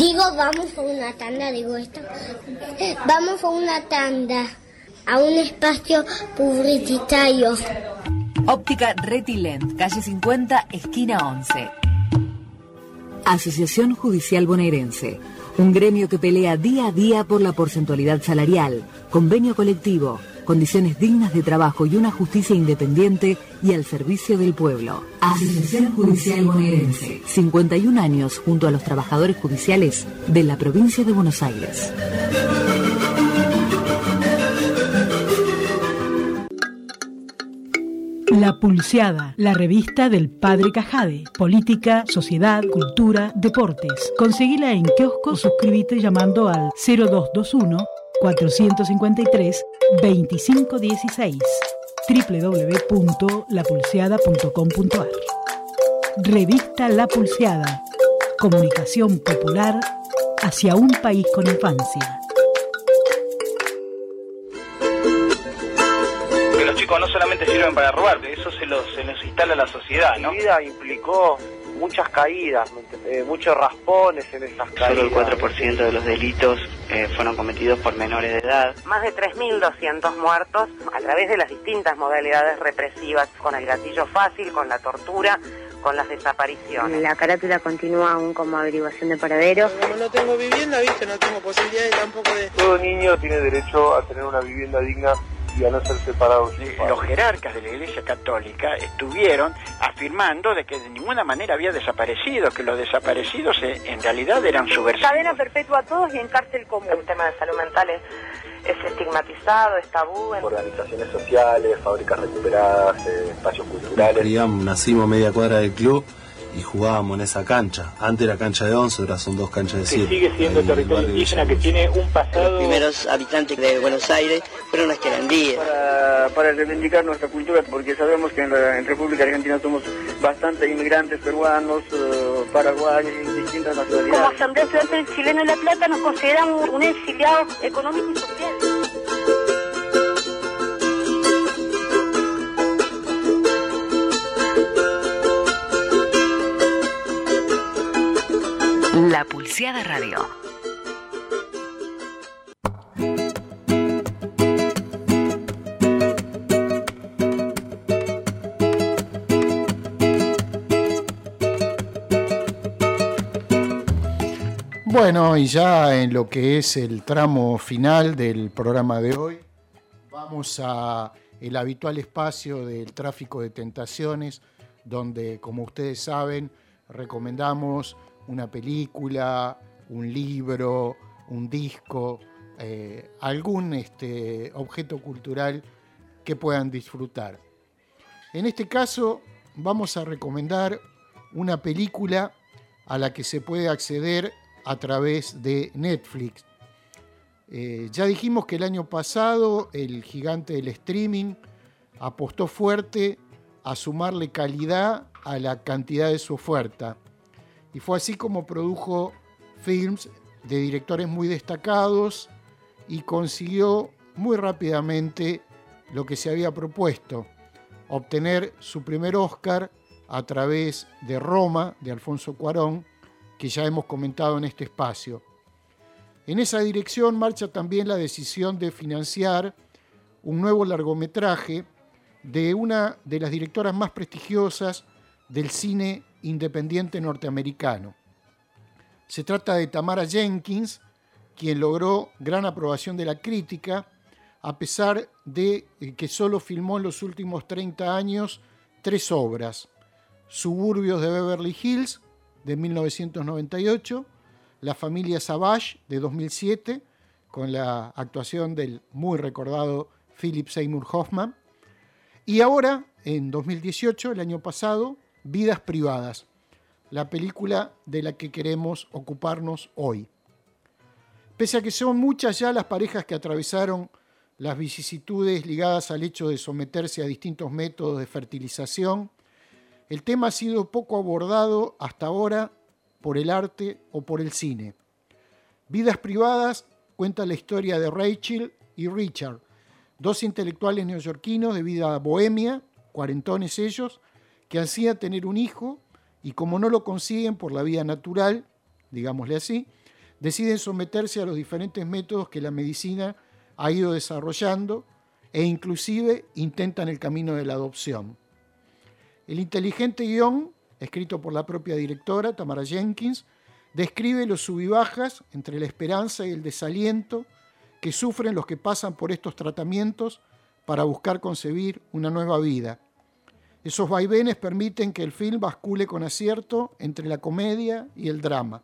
Vamos a una tanda, esto. Vamos a una tanda, a un espacio publicitario. Óptica Retilent, calle 50, esquina 11. Asociación Judicial Bonaerense, un gremio que pelea día a día por la porcentualidad salarial, convenio colectivo, condiciones dignas de trabajo y una justicia independiente y al servicio del pueblo. Asociación Judicial Bonaerense, 51 años junto a los trabajadores judiciales de la provincia de Buenos Aires. La Pulseada, la revista del Padre Cajade. Política, sociedad, cultura, deportes. Conseguila en kiosco o suscríbete llamando al 0221-453-2516. www.lapulseada.com.ar. Revista La Pulseada. Comunicación popular hacia un país con infancia. No solamente sirven para robar, eso se nos instala a la sociedad, ¿no? Mi vida implicó muchas caídas, muchos raspones en esas caídas. Solo el 4% de los delitos fueron cometidos por menores de edad. Más de 3.200 muertos a través de las distintas modalidades represivas, con el gatillo fácil, con la tortura, con las desapariciones. La carátula continúa aún como averiguación de paradero. Como no tengo vivienda, ¿viste? No tengo posibilidades tampoco de... Todo niño tiene derecho a tener una vivienda digna y a no ser separados. Los jerarcas de la Iglesia Católica estuvieron afirmando de que de ninguna manera había desaparecido, que los desaparecidos en realidad eran subversivos. Cadena perpetua a todos y en cárcel común. El tema de salud mental es estigmatizado, es tabú. Organizaciones sociales, fábricas recuperadas, espacios culturales. Nacimos media cuadra del club y jugábamos en esa cancha. Antes era cancha de 11, ahora son 2 canchas de 7. Sigue siendo territorio indígena que tiene un pasado... Los primeros habitantes de Buenos Aires fueron las querandíes. Para reivindicar nuestra cultura, porque sabemos que en República Argentina somos bastantes inmigrantes peruanos, paraguayos y distintas nacionalidades. Como Asamblea Estudiantil Chilena de La Plata nos consideramos un exiliado económico y social. La Pulseada Radio. Bueno, y ya en lo que es el tramo final del programa de hoy, vamos a el habitual espacio del tráfico de tentaciones, donde, como ustedes saben, recomendamos una película, un libro, un disco, algún objeto cultural que puedan disfrutar. En este caso vamos a recomendar una película a la que se puede acceder a través de Netflix. Ya dijimos que el año pasado el gigante del streaming apostó fuerte a sumarle calidad a la cantidad de su oferta. Y fue así como produjo films de directores muy destacados y consiguió muy rápidamente lo que se había propuesto, obtener su primer Oscar a través de Roma, de Alfonso Cuarón, que ya hemos comentado en este espacio. En esa dirección marcha también la decisión de financiar un nuevo largometraje de una de las directoras más prestigiosas del cine independiente norteamericano. Se trata de Tamara Jenkins, quien logró gran aprobación de la crítica, a pesar de que solo filmó en los últimos 30 años 3 obras: Suburbios de Beverly Hills, de 1998, La familia Savage, de 2007, con la actuación del muy recordado Philip Seymour Hoffman, y ahora, en 2018, el año pasado, Vidas privadas, la película de la que queremos ocuparnos hoy. Pese a que son muchas ya las parejas que atravesaron las vicisitudes ligadas al hecho de someterse a distintos métodos de fertilización, el tema ha sido poco abordado hasta ahora por el arte o por el cine. Vidas privadas cuenta la historia de Rachel y Richard, 2 intelectuales neoyorquinos de vida bohemia, cuarentones ellos, que ansían tener un hijo y como no lo consiguen por la vía natural, digámosle así, deciden someterse a los diferentes métodos que la medicina ha ido desarrollando e inclusive intentan el camino de la adopción. El inteligente guión, escrito por la propia directora, Tamara Jenkins, describe los sub y bajas entre la esperanza y el desaliento que sufren los que pasan por estos tratamientos para buscar concebir una nueva vida. Esos vaivenes permiten que el film bascule con acierto entre la comedia y el drama.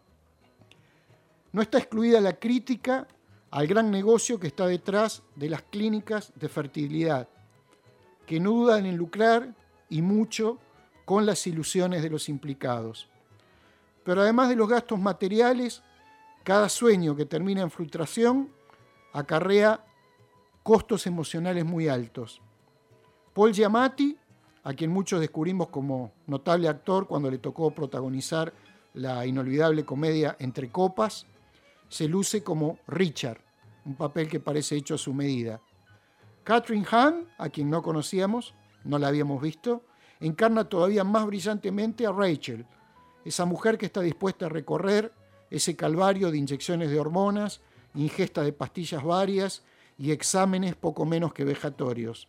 No está excluida la crítica al gran negocio que está detrás de las clínicas de fertilidad, que no dudan en lucrar y mucho con las ilusiones de los implicados. Pero además de los gastos materiales, cada sueño que termina en frustración acarrea costos emocionales muy altos. Paul Giamatti, a quien muchos descubrimos como notable actor cuando le tocó protagonizar la inolvidable comedia Entre Copas, se luce como Richard, un papel que parece hecho a su medida. Kathryn Hahn, a quien no conocíamos, no la habíamos visto, encarna todavía más brillantemente a Rachel, esa mujer que está dispuesta a recorrer ese calvario de inyecciones de hormonas, ingesta de pastillas varias y exámenes poco menos que vejatorios.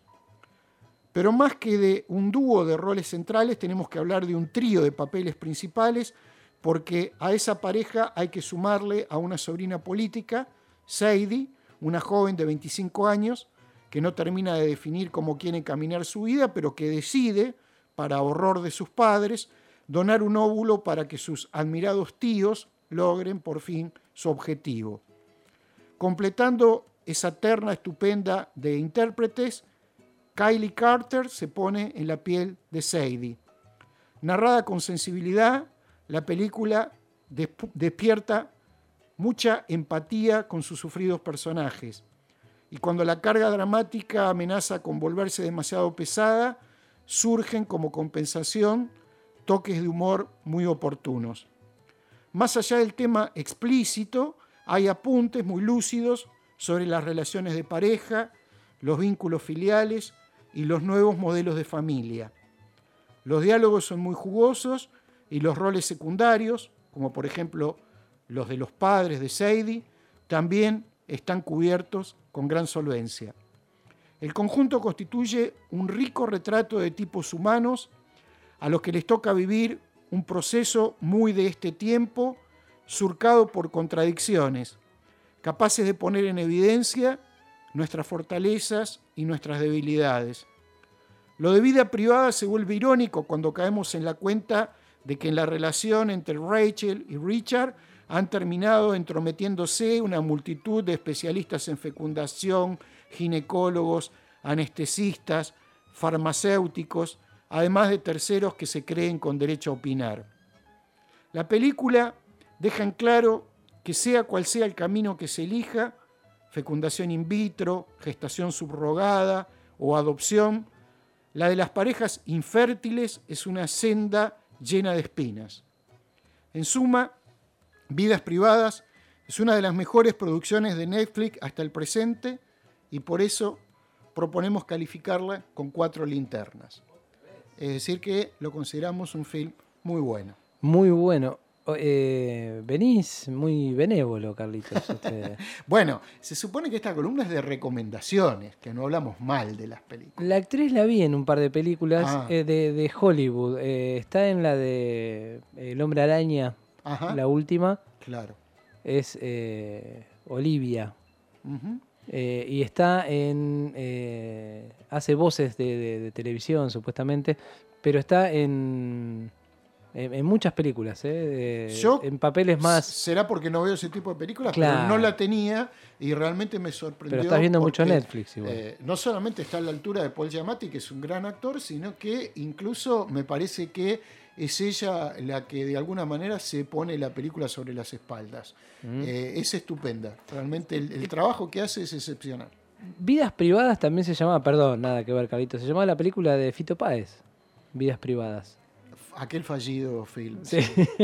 Pero más que de un dúo de roles centrales, tenemos que hablar de un trío de papeles principales, porque a esa pareja hay que sumarle a una sobrina política, Sadie, una joven de 25 años, que no termina de definir cómo quiere caminar su vida, pero que decide, para horror de sus padres, donar un óvulo para que sus admirados tíos logren por fin su objetivo. Completando esa terna estupenda de intérpretes, Kylie Carter se pone en la piel de Sadie. Narrada con sensibilidad, la película despierta mucha empatía con sus sufridos personajes. Y cuando la carga dramática amenaza con volverse demasiado pesada, surgen como compensación toques de humor muy oportunos. Más allá del tema explícito, hay apuntes muy lúcidos sobre las relaciones de pareja, los vínculos filiales y los nuevos modelos de familia. Los diálogos son muy jugosos y los roles secundarios, como por ejemplo los de los padres de Sadie, también están cubiertos con gran solvencia. El conjunto constituye un rico retrato de tipos humanos a los que les toca vivir un proceso muy de este tiempo, surcado por contradicciones, capaces de poner en evidencia nuestras fortalezas y nuestras debilidades. Lo de vida privada se vuelve irónico cuando caemos en la cuenta de que en la relación entre Rachel y Richard han terminado entrometiéndose una multitud de especialistas en fecundación, ginecólogos, anestesistas, farmacéuticos, además de terceros que se creen con derecho a opinar. La película deja en claro que sea cual sea el camino que se elija, fecundación in vitro, gestación subrogada o adopción, la de las parejas infértiles es una senda llena de espinas. En suma, Vidas Privadas es una de las mejores producciones de Netflix hasta el presente y por eso proponemos calificarla con 4 linternas. Es decir que lo consideramos un film muy bueno. Muy bueno. Venís muy benévolo, Carlitos. Bueno, se supone que esta columna es de recomendaciones, que no hablamos mal de las películas. La actriz la vi en un par de películas de Hollywood. Está en la de El Hombre Araña, la última. Claro. Es Olivia. Uh-huh. Y está en... hace voces de televisión, supuestamente, pero está en muchas películas, en papeles más... Será porque no veo ese tipo de películas, claro. Pero no la tenía y realmente me sorprendió. Pero estás viendo mucho Netflix igual. No solamente está a la altura de Paul Giamatti, que es un gran actor, sino que incluso me parece que es ella la que de alguna manera se pone la película sobre las espaldas. Es estupenda. Realmente el trabajo que hace es excepcional. Vidas Privadas también se llamaba, perdón, nada que ver, Carlitos, se llamaba la película de Fito Páez, Vidas Privadas. Aquel fallido film. Sí.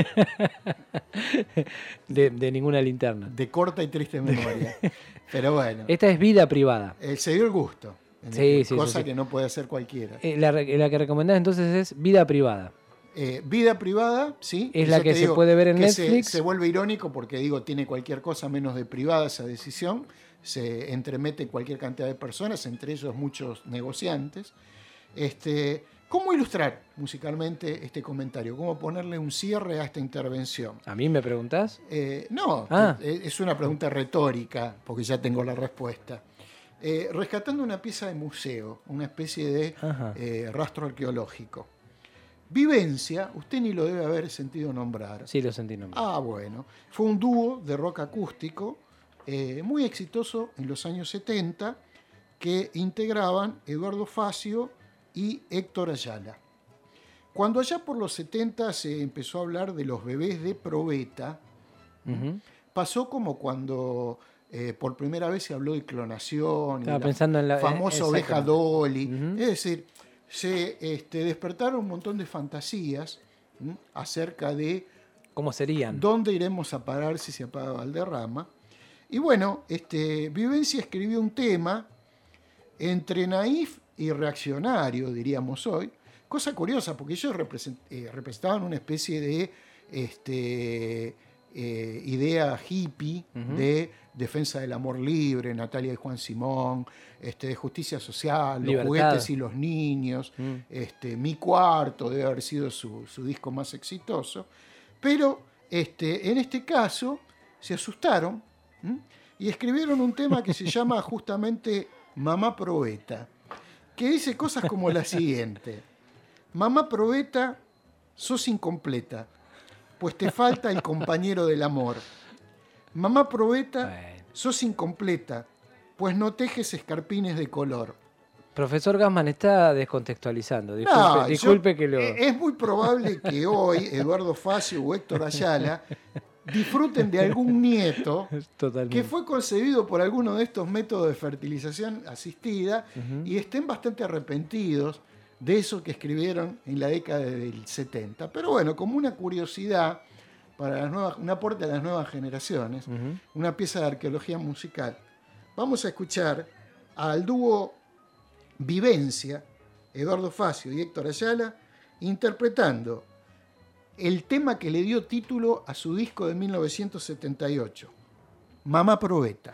de ninguna linterna. De corta y triste memoria. Pero bueno. Esta es Vida Privada. Se dio el gusto. Sí, cosa sí. que no puede hacer cualquiera. La que recomendás entonces es Vida Privada. Vida privada, sí. Es la que se puede ver en Netflix. Se vuelve irónico porque tiene cualquier cosa menos de privada esa decisión. Se entremete cualquier cantidad de personas, entre ellos muchos negociantes. ¿Cómo ilustrar musicalmente este comentario? ¿Cómo ponerle un cierre a esta intervención? ¿A mí me preguntás? No, es una pregunta retórica, porque ya tengo la respuesta. Rescatando una pieza de museo, una especie de rastro arqueológico. Vivencia, usted ni lo debe haber sentido nombrar. Sí, lo sentí nombrar. Bueno. Fue un dúo de rock acústico muy exitoso en los años 70 que integraban Eduardo Facio y Héctor Ayala. Cuando allá por los 70 se empezó a hablar de los bebés de probeta, pasó como cuando por primera vez se habló de clonación, estaba pensando en la famosa oveja Dolly. Es decir, se despertaron un montón de fantasías acerca de cómo serían, dónde iremos a parar si se apaga Valderrama. Y bueno, Vivencia escribió un tema entre naif y reaccionario, diríamos hoy. Cosa curiosa, porque ellos representaban una especie de idea hippie de defensa del amor libre, Natalia y Juan Simón, de justicia social, libertad. Los juguetes y los niños, Mi cuarto debe haber sido su disco más exitoso. Pero en este caso se asustaron y escribieron un tema que se llama justamente Mamá Probeta, que dice cosas como la siguiente: Mamá Probeta, sos incompleta, pues te falta el compañero del amor. Mamá Probeta, sos incompleta, pues no tejes escarpines de color. Profesor Gassman está descontextualizando. Disculpe que lo... Es muy probable que hoy Eduardo Facio o Héctor Ayala disfruten de algún nieto que fue concebido por alguno de estos métodos de fertilización asistida y estén bastante arrepentidos de eso que escribieron en la década del 70. Pero bueno, como una curiosidad para un aporte a las nuevas generaciones, una pieza de arqueología musical, vamos a escuchar al dúo Vivencia, Eduardo Facio y Héctor Ayala, interpretando el tema que le dio título a su disco de 1978, Mamá Probeta.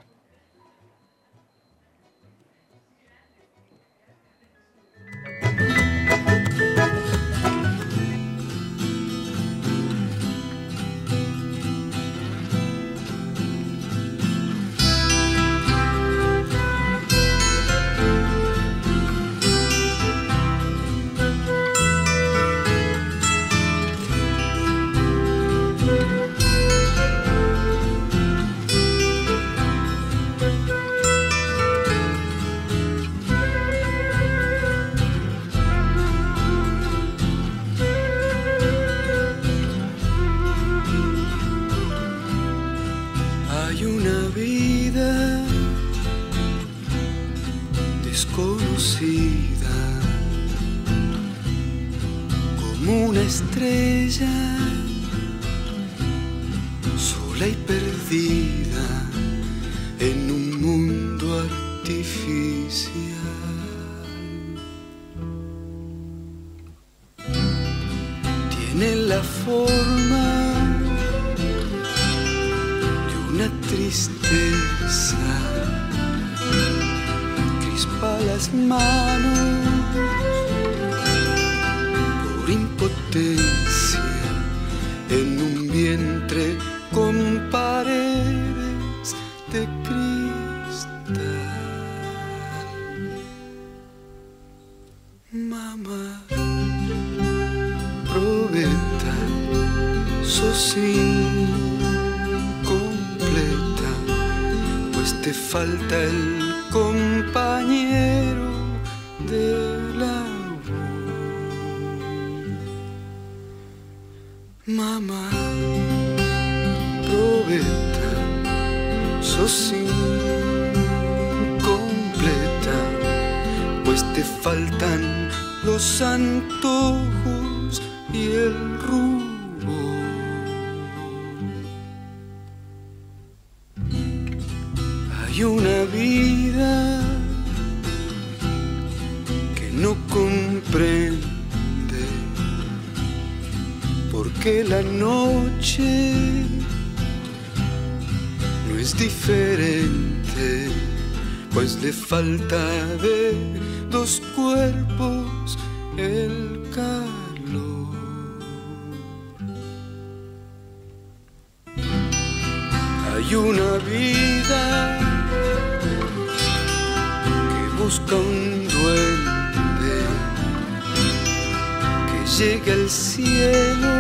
Como una estrella sola y perdida en un mundo artificial. Tiene la forma de una tristeza, crispa las manos por impotencia en un vientre con paredes de cristal. Mamá Probeta, sos incompleta, pues te falta el compañero del amor. Mamá Probeta, sos incompleta, pues te faltan los antojos y el rubor. Hay una vida que no comprende porque la noche no es diferente, pues le falta de dos cuerpos el calor. Hay una vida que busca un duende que llegue al cielo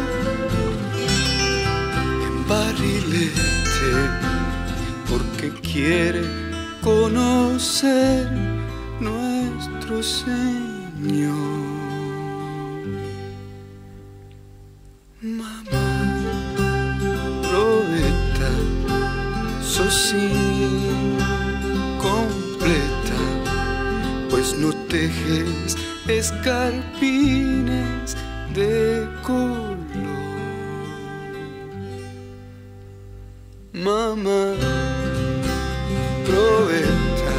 en barrilete, porque quiere conocer nuestro Señor. Mamá, probeta, sos incompleta, pues no tejes escarpines de color. Mamá, probeta,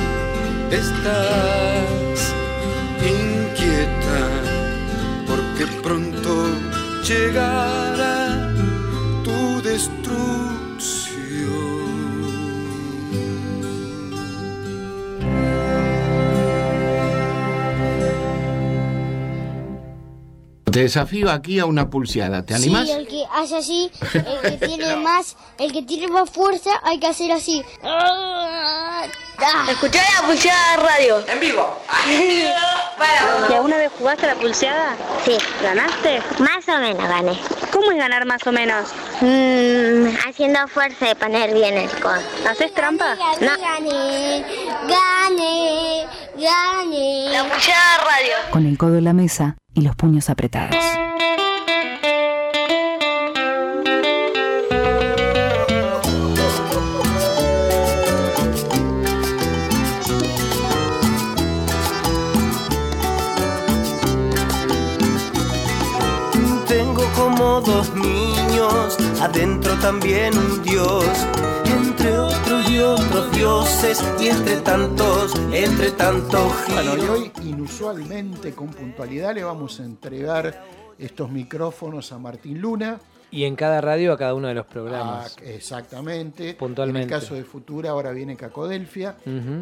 estás inquieta, porque pronto llegará tu destrucción. Te desafío aquí a una pulseada, ¿te animás? Sí, el que hace así, el que tiene más fuerza, hay que hacer así. Escuchá la pulseada de radio. En vivo. ¿Y alguna vez jugaste a la pulseada? Sí. ¿Ganaste? Más o menos gané. ¿Cómo es ganar más o menos? Haciendo fuerza de poner bien el codo. ¿Haces trampa? No. Gané. La pulseada de radio. Con el codo en la mesa y los puños apretados. Tengo como dos niños, adentro también un Dios, entre otros y otros dioses, y entre tantos Bueno, y giros. hoy inusualmente, con puntualidad, le vamos a entregar estos micrófonos a Martín Luna. Y en cada radio a cada uno de los programas. Exactamente. Puntualmente. En el caso de Futura ahora viene Cacodelfia. Uh-huh.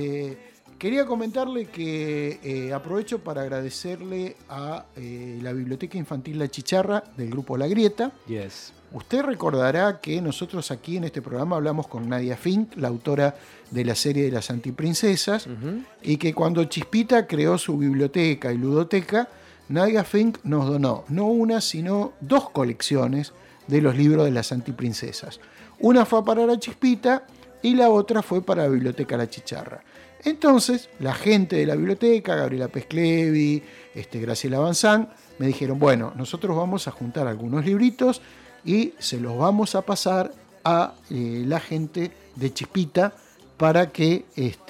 Quería comentarle que aprovecho para agradecerle a la Biblioteca Infantil La Chicharra del Grupo La Grieta. Yes. Usted recordará que nosotros aquí en este programa hablamos con Nadia Fink, la autora de la serie de las Antiprincesas, y que cuando Chispita creó su biblioteca y ludoteca, Nadia Fink nos donó no una, sino 2 colecciones de los libros de las Antiprincesas. Una fue para la Chispita y la otra fue para la Biblioteca La Chicharra. Entonces, la gente de la biblioteca, Gabriela Pesclevi, Graciela Banzán, me dijeron, bueno, nosotros vamos a juntar algunos libritos y se los vamos a pasar a la gente de Chispita para que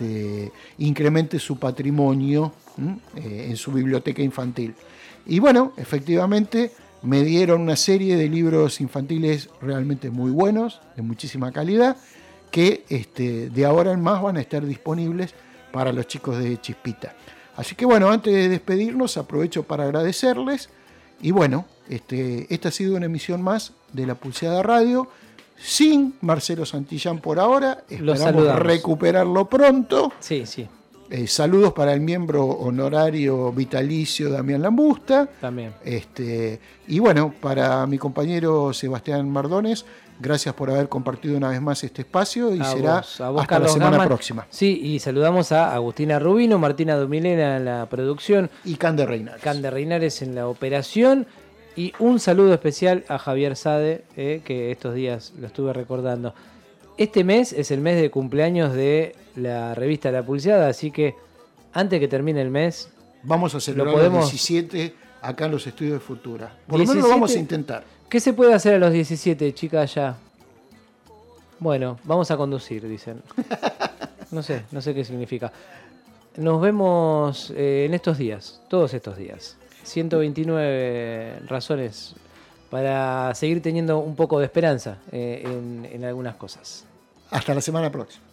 incremente su patrimonio en su biblioteca infantil. Y bueno, efectivamente me dieron una serie de libros infantiles realmente muy buenos, de muchísima calidad, que de ahora en más van a estar disponibles para los chicos de Chispita. Así que bueno, antes de despedirnos, aprovecho para agradecerles. Y bueno, esta ha sido una emisión más de La Pulseada Radio, sin Marcelo Santillán por ahora. Esperamos recuperarlo pronto. Sí, sí. Saludos para el miembro honorario vitalicio Damián Lambusta. También. Y bueno, para mi compañero Sebastián Mardones, gracias por haber compartido una vez más este espacio y será a vos, hasta Carlos la semana Garman. próxima. Sí, y saludamos a Agustina Rubino, Martina Domilena en la producción. Y Cande Reinares. Cande Reinares en la operación. Y un saludo especial a Javier Sade, que estos días lo estuve recordando. Este mes es el mes de cumpleaños de la revista La Pulseada, así que antes que termine el mes... Vamos a celebrar los 17 acá en los estudios de Futura. Por lo menos lo vamos a intentar. ¿Qué se puede hacer a los 17, chicas, ya? Bueno, vamos a conducir, dicen. No sé qué significa. Nos vemos en estos días, todos estos días. 129 razones para seguir teniendo un poco de esperanza en algunas cosas. Hasta la semana próxima.